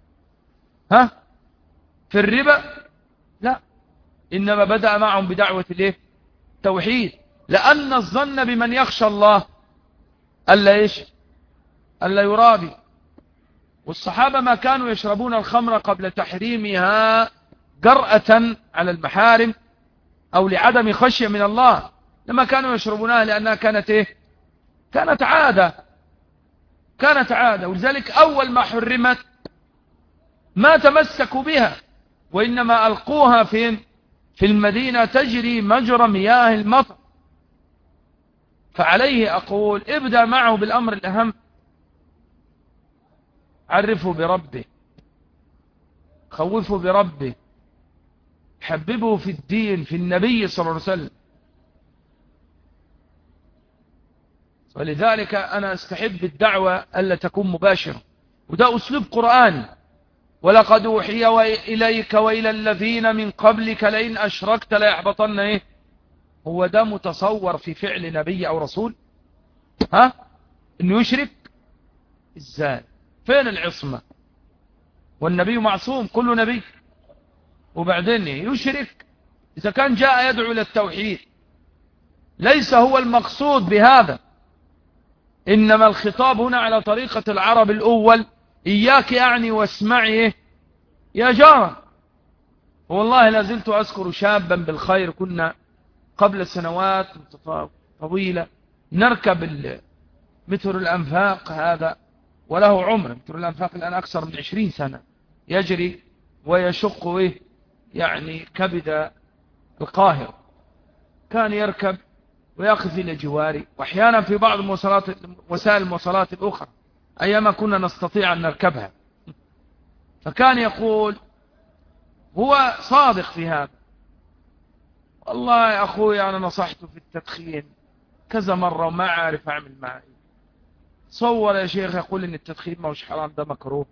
في الربا؟ لا، إنما بدأ معهم بدعوة التوحيد، لأن الظن بمن يخشى الله ألا يرابي. والصحابة ما كانوا يشربون الخمر قبل تحريمها جرأة على المحارم أو لعدم خشية من الله، لما كانوا يشربونها لأنها كانت عادة. ولذلك أول ما حرمت ما تمسكوا بها، وإنما ألقوها في المدينة تجري مجرى مياه المطر. فعليه أقول ابدأ معه بالأمر الأهم، عرفه بربه، خوفه بربه، حببه في الدين، في النبي صلى الله عليه وسلم. ولذلك أنا استحب الدعوة ألا تكون مباشرة، وده أسلوب قرآني. ولقد أوحي إليك وإلى الذين من قبلك لئن أشركت ليحبطن هو ده متصور في فعل نبي أو رسول؟ إنه يشرك؟ إزاي؟ فين العصمة؟ والنبي معصوم، كل نبي. وبعدين يشرك؟ إذا كان جاء يدعو إلى التوحيد ليس هو المقصود بهذا، إنما الخطاب هنا على طريقة العرب الأول، إياك يعني واسمعي يا جارة. والله لازلت أذكر شابا بالخير، كنا قبل سنوات طويلة نركب متر الأنفاق هذا، وله عمر متر الأنفاق الآن أكثر من 20 سنة، يجري ويشق يعني كبد القاهرة. كان يركب ويأخذ إلى جواري، وأحيانا في بعض وسائل المواصلات الأخرى أيما كنا نستطيع أن نركبها. فكان يقول هو صادق في هذا، والله يا أخوي أنا نصحته في التدخين كذا مرة وما عارف أعمل معي. تصور يا شيخ يقول إن التدخين ما هوش حرام، ده مكروه.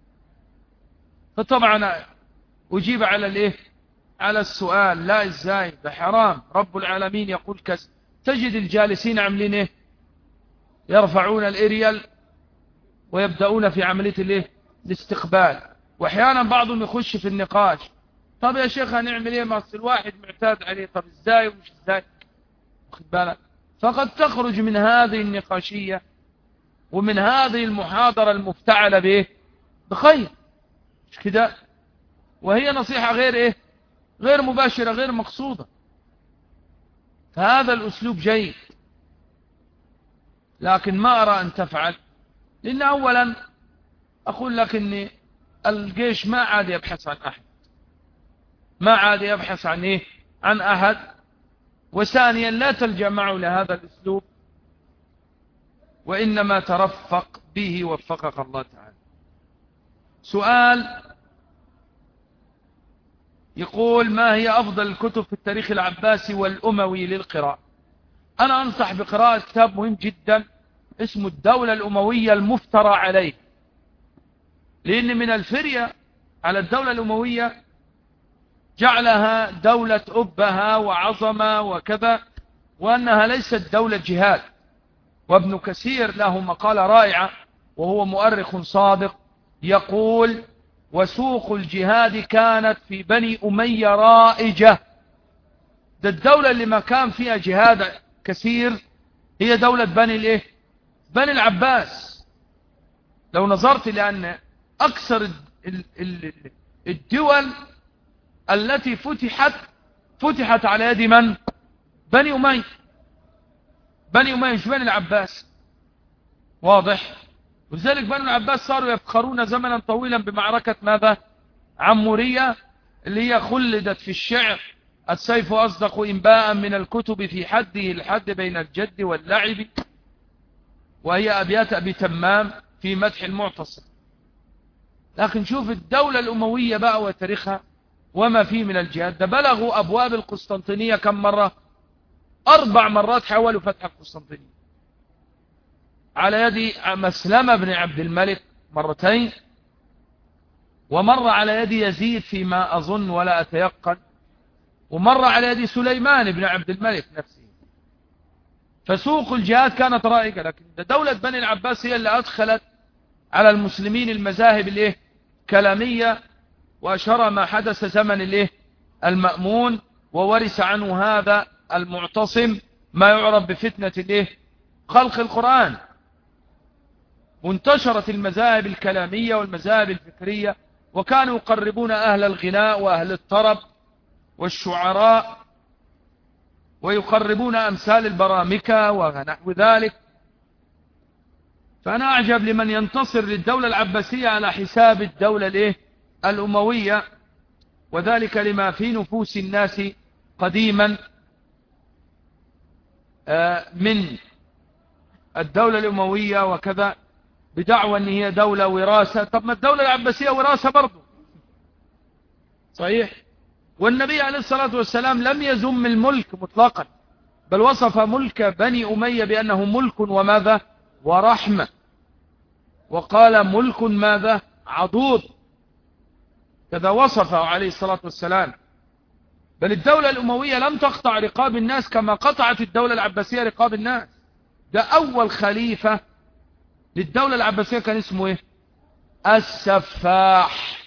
فطبعا أجيب على السؤال لا إزاي، ده حرام، رب العالمين يقول كذا. تجد الجالسين عاملين يرفعون الإريال ويبدأون في عملية الاستقبال، واحيانا بعضهم يخش في النقاش. طب يا شيخ هنعمل ما الواحد معتاد عليه، طب ازاي ومش ازاي، واخد بالك؟ فقد تخرج من هذه النقاشية ومن هذه المحاضرة المفتعلة بخير، مش كده؟ وهي نصيحة غير مباشرة، غير مقصودة. فهذا الأسلوب جيد، لكن ما أرى أن تفعل، لأن أولا أقول لك أن الجيش ما عاد يبحث عن أحد، ما عاد يبحث عن أحد. وثانيا لا تلجأ معه لهذا الأسلوب، وإنما ترفق به وفقك الله تعالى. سؤال يقول ما هي أفضل الكتب في التاريخ العباسي والأموي للقراءة؟ أنا أنصح بقراءة كتاب مهم جدا اسمه الدولة الأموية المفترى عليه، لأن من الفرية على الدولة الأموية جعلها دولة أبها وعظمة وكذا، وأنها ليست دولة جهاد. وابن كثير له مقالة رائعة وهو مؤرخ صادق يقول: وسوق الجهاد كانت في بني أمية رائجة. ده الدولة اللي ما كان فيها جهاد كثير هي دولة بني العباس. لو نظرت، لأن أكثر الدول التي فتحت على يد من؟ بني أمية. بني أمية مش بني العباس، واضح؟ ولذلك بني العباس صاروا يفخرون زمنا طويلا بمعركة ماذا؟ عمورية، اللي هي خلدت في الشعر: السيف أصدق إنباء من الكتب في حده الحد بين الجد واللعب، وهي أبيات أبي تمام في مدح المعتصم. لكن شوف الدولة الأموية بقى وتاريخها وما فيه من الجهاد. ده بلغوا أبواب القسطنطينية كم مرة؟ 4 مرات حاولوا فتح القسطنطينية، على يد مسلمة بن عبد الملك 2 مرة، ومر على يد يزيد فيما أظن ولا أتيقن، ومر على يد سليمان بن عبد الملك نفسه. فسوق الجهاد كانت رائجة. لكن دولة بني العباس هي اللي أدخلت على المسلمين المذاهب كلامية، وأشهر ما حدث زمن المأمون، وورث عنه هذا المعتصم ما يعرف بفتنة خلق القرآن. وانتشرت المذاهب الكلامية والمذاهب الفكرية، وكانوا يقربون أهل الغناء وأهل الطرب والشعراء، ويقربون أمثال البرامكة ونحو ذلك. فأنا أعجب لمن ينتصر للدولة العباسية على حساب الدولة الأموية، وذلك لما في نفوس الناس قديما من الدولة الأموية وكذا، بدعوى أن هي دولة وراثة. طب ما الدولة العباسية وراثة برضو، صحيح؟ والنبي عليه الصلاة والسلام لم يذم الملك مطلقا، بل وصف ملك بني أمية بأنه ملك وماذا؟ ورحمة. وقال ملك ماذا؟ عضوض. كذا وصفه عليه الصلاة والسلام. بل الدولة الأموية لم تقطع رقاب الناس كما قطعت الدولة العباسية رقاب الناس. ده أول خليفة للدولة العباسية كان اسمه السفاح.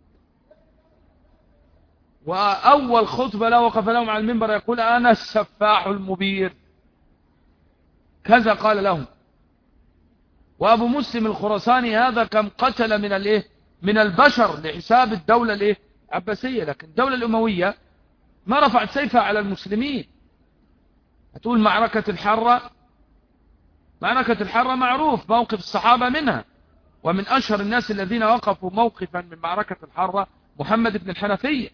وأول خطبة له وقف لهم على المنبر يقول: أنا السفاح المبير. كذا قال لهم. وأبو مسلم الخراساني هذا كم قتل من البشر لحساب الدولة العباسية. لكن الدولة الأموية ما رفعت سيفها على المسلمين. هتقول معركة الحرة. معركة الحرة معروف موقف الصحابة منها، ومن أشهر الناس الذين وقفوا موقفا من معركة الحرة محمد بن الحنفية.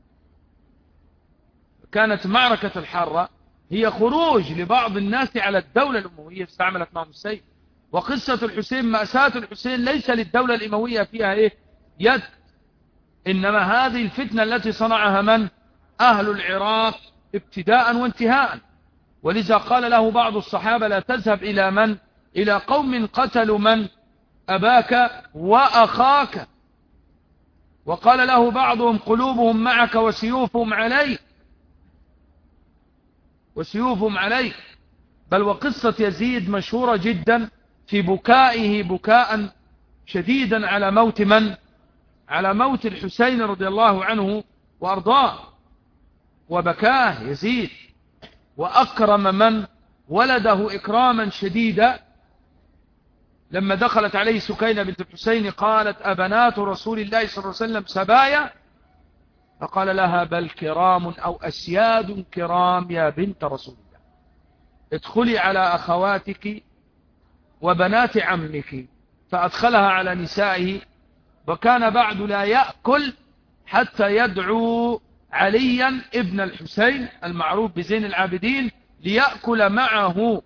كانت معركة الحرة هي خروج لبعض الناس على الدولة الأموية، استعملت معهم السيف. وقصة الحسين، مأساة الحسين ليس للدولة الأموية فيها يد، إنما هذه الفتنة التي صنعها من؟ أهل العراق ابتداء وانتهاء. ولذا قال له بعض الصحابة: لا تذهب إلى من؟ إلى قوم قتلوا من؟ أباك وأخاك. وقال له بعضهم: قلوبهم معك وسيوفهم عليك. وسيوفهم عليك. بل وقصة يزيد مشهورة جدا في بكائه بكاء شديدا على موت من؟ على موت الحسين رضي الله عنه وأرضاه. وبكاه يزيد، وأكرم من ولده إكراما شديدا. لما دخلت عليه سكينة بنت الحسين قالت: أبنات رسول الله صلى الله عليه وسلم سبايا؟ فقال لها: بل كرام أو أسياد كرام يا بنت رسول الله، ادخلي على أخواتك وبنات عمك. فأدخلها على نسائه. وكان بعد لا يأكل حتى يدعو عليا ابن الحسين المعروف بزين العابدين ليأكل معه.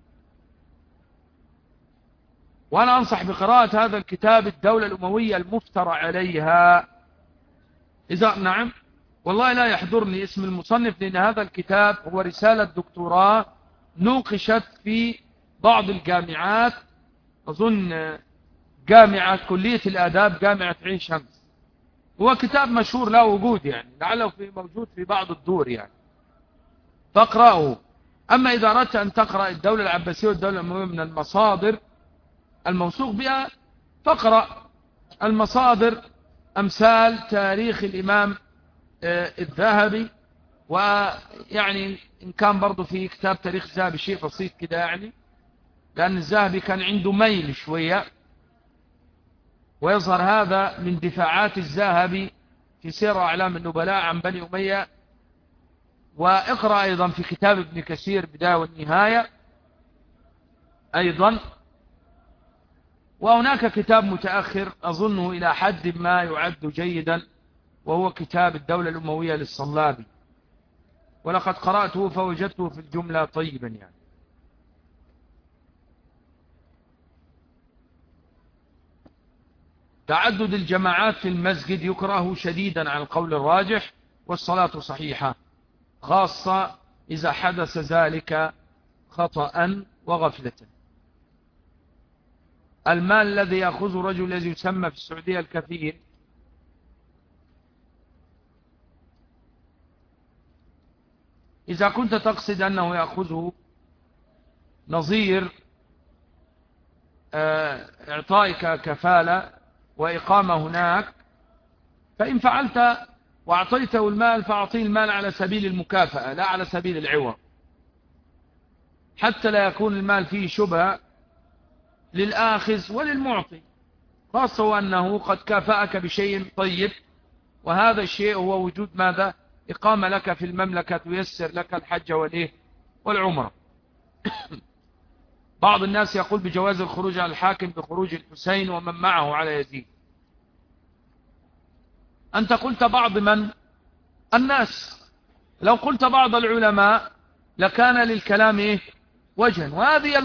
وأنا أنصح بقراءة هذا الكتاب الدولة الأموية المفترى عليها. إذا نعم، والله لا يحضرني اسم المصنف، لأن هذا الكتاب هو رسالة دكتوراه نوقشت في بعض الجامعات، أظن جامعة كلية الآداب جامعة عين شمس، هو كتاب مشهور له وجود يعني، لعله موجود في بعض الدور يعني، فاقرأه. أما إذا أردت أن تقرأ الدولة العباسية والدولة الأموية من المصادر الموثوق بها، فاقرأ المصادر أمثال تاريخ الإمام الذهبي، ويعني إن كان برضو في كتاب تاريخ الذهبي شيء بسيط كده يعني، لأن الذهبي كان عنده ميل شوية، ويظهر هذا من دفاعات الذهبي في سير أعلام النبلاء عن بني أمية. واقرأ أيضا في كتاب ابن كثير بداية والنهاية أيضا. وهناك كتاب متأخر أظنه إلى حد ما يعد جيدا، وهو كتاب الدولة الأموية للصلابي، ولقد قرأته فوجدته في الجملة طيبا يعني. تعدد الجماعات في المسجد يكره شديدا على القول الراجح، والصلاة صحيحة، خاصة إذا حدث ذلك خطأ وغفلة. المال الذي يأخذه رجل الذي يسمى في السعودية الكفيل، إذا كنت تقصد أنه يأخذه نظير إعطائك كفالة وإقامة هناك، فإن فعلت وأعطيته المال فأعطيه المال على سبيل المكافأة لا على سبيل العوض، حتى لا يكون المال فيه شبهة للآخذ وللمعطي، خاصة وأنه قد كافأك بشيء طيب، وهذا الشيء هو وجود ماذا؟ إقامة لك في المملكة تيسر لك الحج والعمرة. بعض الناس يقول بجواز الخروج على الحاكم بخروج الحسين ومن معه على يزيد. أنت قلت بعض من؟ الناس. لو قلت بعض العلماء لكان للكلام وجها، وهذه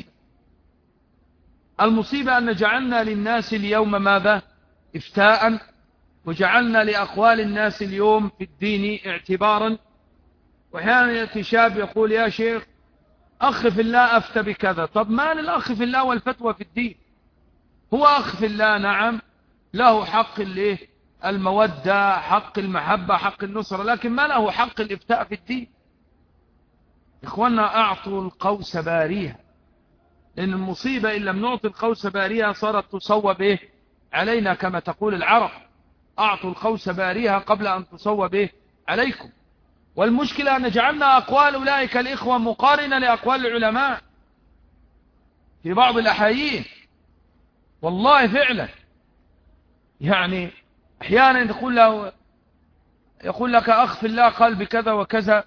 المصيبة أن جعلنا للناس اليوم ماذا؟ إفتاء، وجعلنا لأقوال الناس اليوم في الدين اعتبارا. وأحيانا يأتي شاب يقول يا شيخ أخ في الله أفتى بكذا. طب ما للأخ في الله والفتوى في الدين؟ هو أخ في الله نعم، له حق المودة، حق المحبة، حق النصرة، لكن ما له حق الإفتاء في الدين. إخواننا أعطوا القوس باريها، لأن المصيبة إن لم نعطي القوس باريها صارت تصوب علينا كما تقول العرب، أعطوا القوس باريها قبل أن تصوب عليكم. والمشكلة أن جعلنا أقوال أولئك الإخوة مقارنة لأقوال العلماء في بعض الأحايين، والله فعلا يعني أحيانا يقول لك أخ في الله قال بكذا وكذا،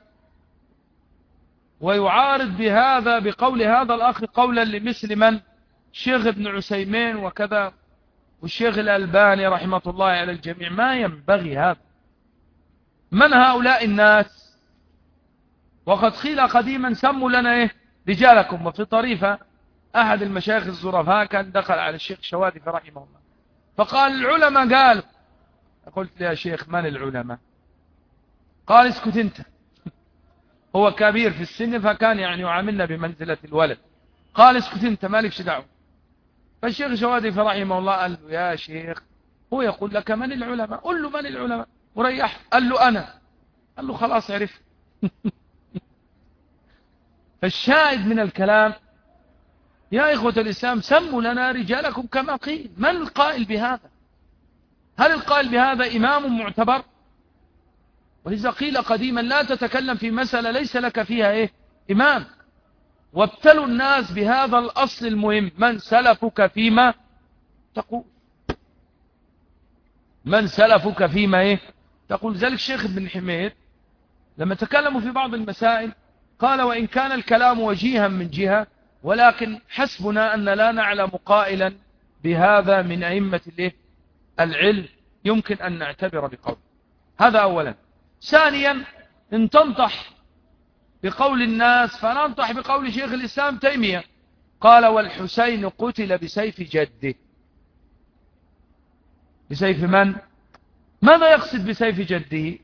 ويعارض بهذا بقول هذا الأخ قولا لمثل من؟ الشيخ ابن عثيمين وكذا، والشيخ الألباني رحمة الله على الجميع. ما ينبغي هذا. من هؤلاء الناس؟ وقد قيل قديما سموا لنا رجالكم. وفي طريفة أحد المشايخ الزرفاء كان دخل على الشيخ شوادي رحمه الله فقال العلماء قالوا. قلت له يا شيخ من العلماء؟ قال اسكت انت. هو كبير في السن فكان يعني يعاملنا بمنزلة الولد. قال اسكت انت مالكش دعوه. فالشيخ شوادي رحمه الله قال له يا شيخ هو يقول لك من العلماء، قل له من العلماء وريح. قال له أنا. قال له خلاص عرف. فالشاهد من الكلام يا إخوة الإسلام سموا لنا رجالكم كما قيل. من القائل بهذا؟ هل القائل بهذا إمام معتبر؟ ولذا قيل قديما لا تتكلم في مسألة ليس لك فيها إمام. وابتلوا الناس بهذا الأصل المهم: من سلفك فيما تقول. من سلفك فيما تقول. ذلك الشيخ ابن حميد لما تكلموا في بعض المسائل قال وإن كان الكلام وجيها من جهة، ولكن حسبنا أن لا نعلم قائلا بهذا من أئمة العلم يمكن أن نعتبر بقول. هذا أولا. ثانيا إن تنطح بقول الناس فننطح بقول شيخ الإسلام تيمية. قال والحسين قتل بسيف جده. بسيف من؟ ماذا يقصد بسيف جده؟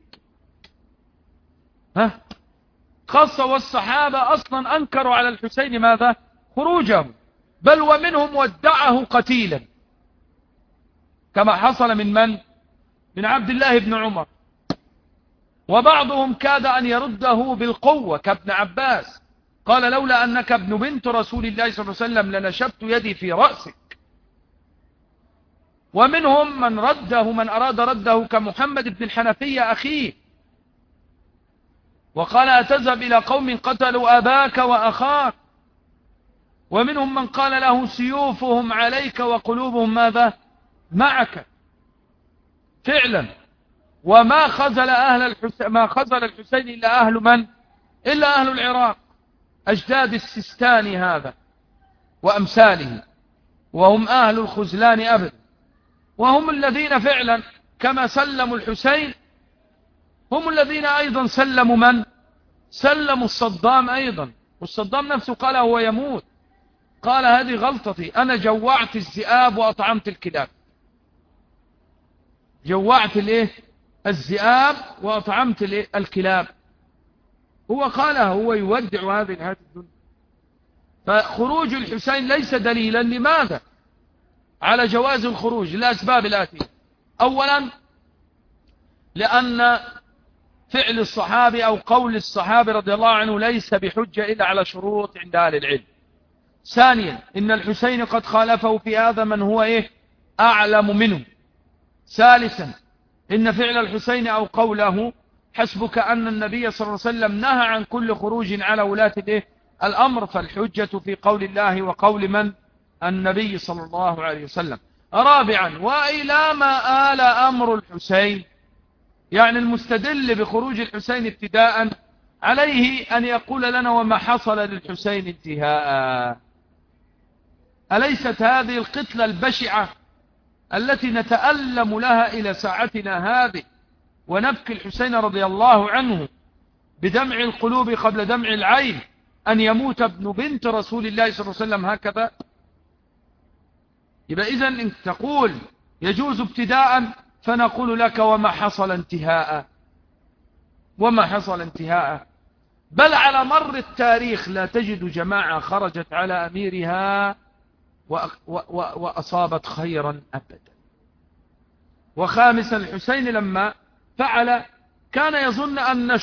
خاصة والصحابة أصلا أنكروا على الحسين ماذا؟ خروجه، بل ومنهم ودعه قتيلا كما حصل من عبد الله بن عمر، وبعضهم كاد أن يرده بالقوة كابن عباس، قال لولا أنك ابن بنت رسول الله صلى الله عليه وسلم لنشبت يدي في رأسك. ومنهم من رده، من أراد رده كمحمد بن الحنفية أخيه، وقال أتذهب إلى قوم قتلوا أباك وأخاك. ومنهم من قال له سيوفهم عليك وقلوبهم ماذا معك. فعلا، وما خزل ما خزل الحسين إلا أهل من؟ إلا أهل العراق، أجداد السيستاني هذا وأمثاله، وهم أهل الخزلان أبدا، وهم الذين فعلا كما سلموا الحسين هم الذين أيضا سلموا من؟ سلموا الصدام أيضا. والصدام نفسه قال هو يموت، قال هذه غلطتي، أنا جوعت الذئاب وأطعمت الكلاب. جوعت الذئاب وأطعمت الكلاب. هو قالها، هو يودع هذه الحياة الدنيا. فخروج الحسين ليس دليلا لماذا على جواز الخروج، لأسباب الآتية. أولا، لأن فعل الصحابي أو قول الصحابي رضي الله عنه ليس بحجة إلا على شروط عند أهل العلم. ثانيا، إن الحسين قد خالفه في هذا من هو أعلم منه. ثالثا، إن فعل الحسين أو قوله حسبك أن النبي صلى الله عليه وسلم نهى عن كل خروج على ولاة الأمر، فالحجة في قول الله وقول من؟ النبي صلى الله عليه وسلم. رابعا، وإلى ما آل أمر الحسين، يعني المستدل بخروج الحسين ابتداء عليه أن يقول لنا وما حصل للحسين انتهاء. أليست هذه القتلة البشعة التي نتألم لها إلى ساعتنا هذه ونبكي الحسين رضي الله عنه بدمع القلوب قبل دمع العين، أن يموت ابن بنت رسول الله صلى الله عليه وسلم هكذا؟ يبقى إذن إن تقول يجوز ابتداء فنقول لك وما حصل انتهاء، وما حصل انتهاء. بل على مر التاريخ لا تجد جماعة خرجت على أميرها وأصابت خيرا أبدا. وخامسا، الحسين لما فعل كان يظن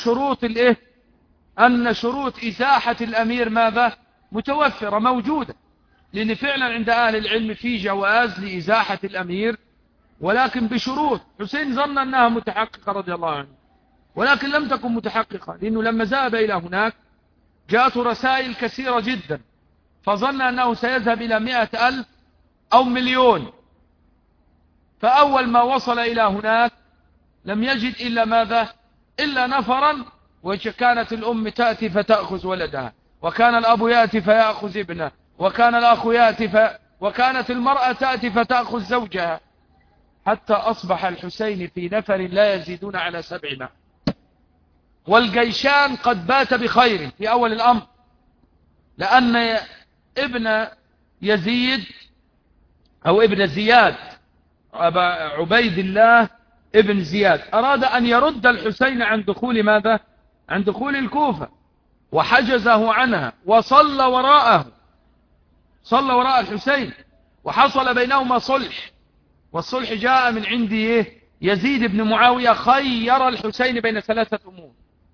أن شروط إزاحة الأمير ماذا؟ متوفرة موجودة، لأن فعلا عند أهل العلم في جواز لإزاحة الأمير، ولكن بشروط. حسين ظن أنها متحققة رضي الله عنه، ولكن لم تكن متحققة، لأنه لما ذهب إلى هناك جاءته رسائل كثيرة جدا، فظن أنه سيذهب إلى 100,000 أو 1,000,000. فأول ما وصل إلى هناك لم يجد إلا ماذا؟ إلا نفرا، وكانت الأم تأتي فتأخذ ولدها، وكان الأب يأتي فيأخذ ابنه، وكان الأخ يأتي وكانت المرأة تأتي فتأخذ زوجها، حتى أصبح الحسين في نفر لا يزيدون على 700، والجيشان قد بات بخير في أول الأمر، لأن ابن يزيد أو ابن زياد عبيد الله ابن زياد أراد أن يرد الحسين عن دخول ماذا؟ عن دخول الكوفة، وحجزه عنها وصلى وراءه، صلى وراء الحسين، وحصل بينهما صلح، والصلح جاء من عند يزيد بن معاوية. خير الحسين بين 3 أمور: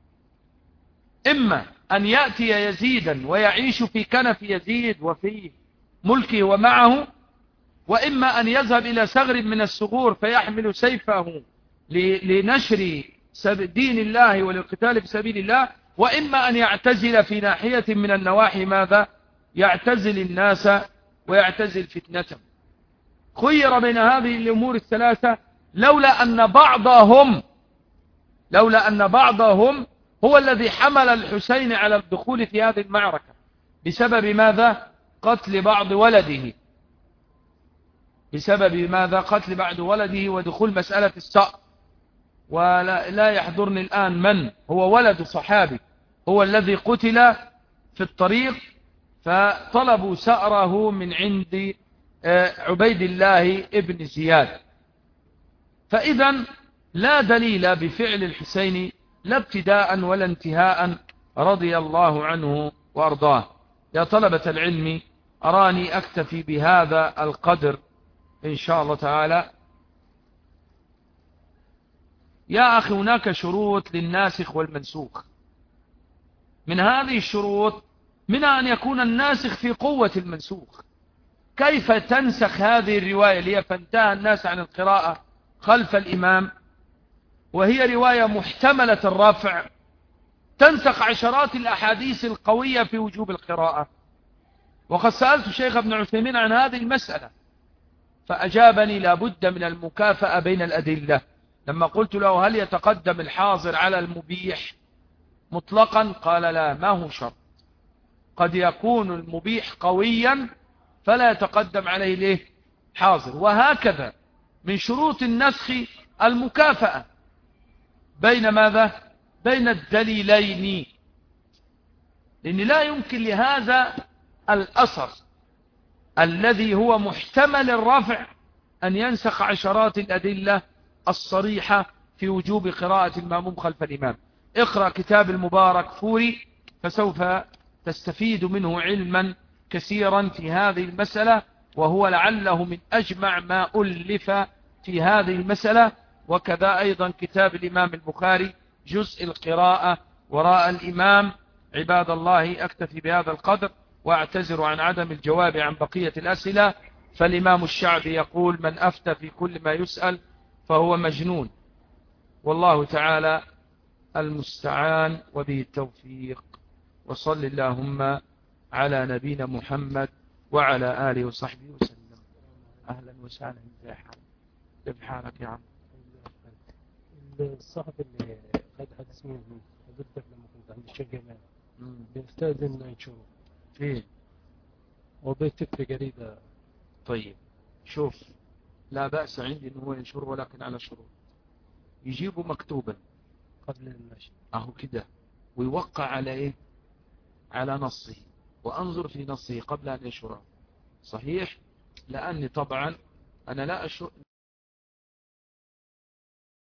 إما أن يأتي يزيدا ويعيش في كنف يزيد وفي ملكه ومعه، وإما أن يذهب إلى ثغر من الثغور فيحمل سيفه لنشر دين الله وللقتال في سبيل الله، وإما أن يعتزل في ناحية من النواحي ماذا؟ يعتزل الناس ويعتزل فتنتهم. خير بين هذه الأمور الثلاثة، لولا أن بعضهم هو الذي حمل الحسين على الدخول في هذه المعركة بسبب ماذا؟ قتل بعض ولده، بسبب ماذا؟ قتل بعض ولده ودخول مسألة السأر. ولا يحضرني الآن من هو ولد صحابي هو الذي قتل في الطريق، فطلبوا سأره من عند عبيد الله ابن زياد. فإذا لا دليل بفعل الحسين لا ابتداء ولا انتهاء رضي الله عنه وأرضاه. يا طلبة العلم أراني أكتفي بهذا القدر إن شاء الله تعالى. يا أخي هناك شروط للناسخ والمنسوخ. من هذه الشروط منها أن يكون الناسخ في قوة المنسوخ. كيف تنسخ هذه الرواية اللي هي فانتهى الناس عن القراءة خلف الإمام وهي رواية محتملة الرفع، تنسخ عشرات الأحاديث القوية في وجوب القراءة؟ وقد سألت الشيخ ابن عثيمين عن هذه المسألة فأجابني لابد من المكافأة بين الأدلة. لما قلت له هل يتقدم الحاضر على المبيح مطلقا؟ قال لا، ما هو شرط، قد يكون المبيح قويا فلا يتقدم عليه ليه حاضر. وهكذا من شروط النسخ المكافأة بين ماذا؟ بين الدليلين، لأن لا يمكن لهذا الأثر الذي هو محتمل الرفع أن ينسخ عشرات الأدلة الصريحة في وجوب قراءة المأموم خلف الإمام. اقرأ كتاب المبارك فوري فسوف تستفيد منه علما كثيرا في هذه المسألة، وهو لعله من أجمع ما ألف في هذه المسألة. وكذا أيضا كتاب الإمام البخاري جزء القراءة وراء الإمام. عباد الله أكتفي بهذا القدر وأعتذر عن عدم الجواب عن بقية الأسئلة، فالإمام الشعبي يقول من أفتى في كل ما يسأل فهو مجنون، والله تعالى المستعان وبه التوفيق. وصل اللهم على نبينا محمد وعلى آله وصحبه وسلم. أهلا وسهلا. كيف حالك يا عم؟ الصاحب اللي خد حدث منه حضرتك لما كنت عند الشيخ جمال بيستأذن ينشره فين؟ وبيكتب في جريدة. طيب شوف، لا بأس عندي أنه هو ينشره ولكن على شروط. يجيبه مكتوبا قبل النشر أهو كده، ويوقع على إيه؟ على نصه، وأنظر في نصه قبل أن ينشره. صحيح؟ لأني طبعا أنا لا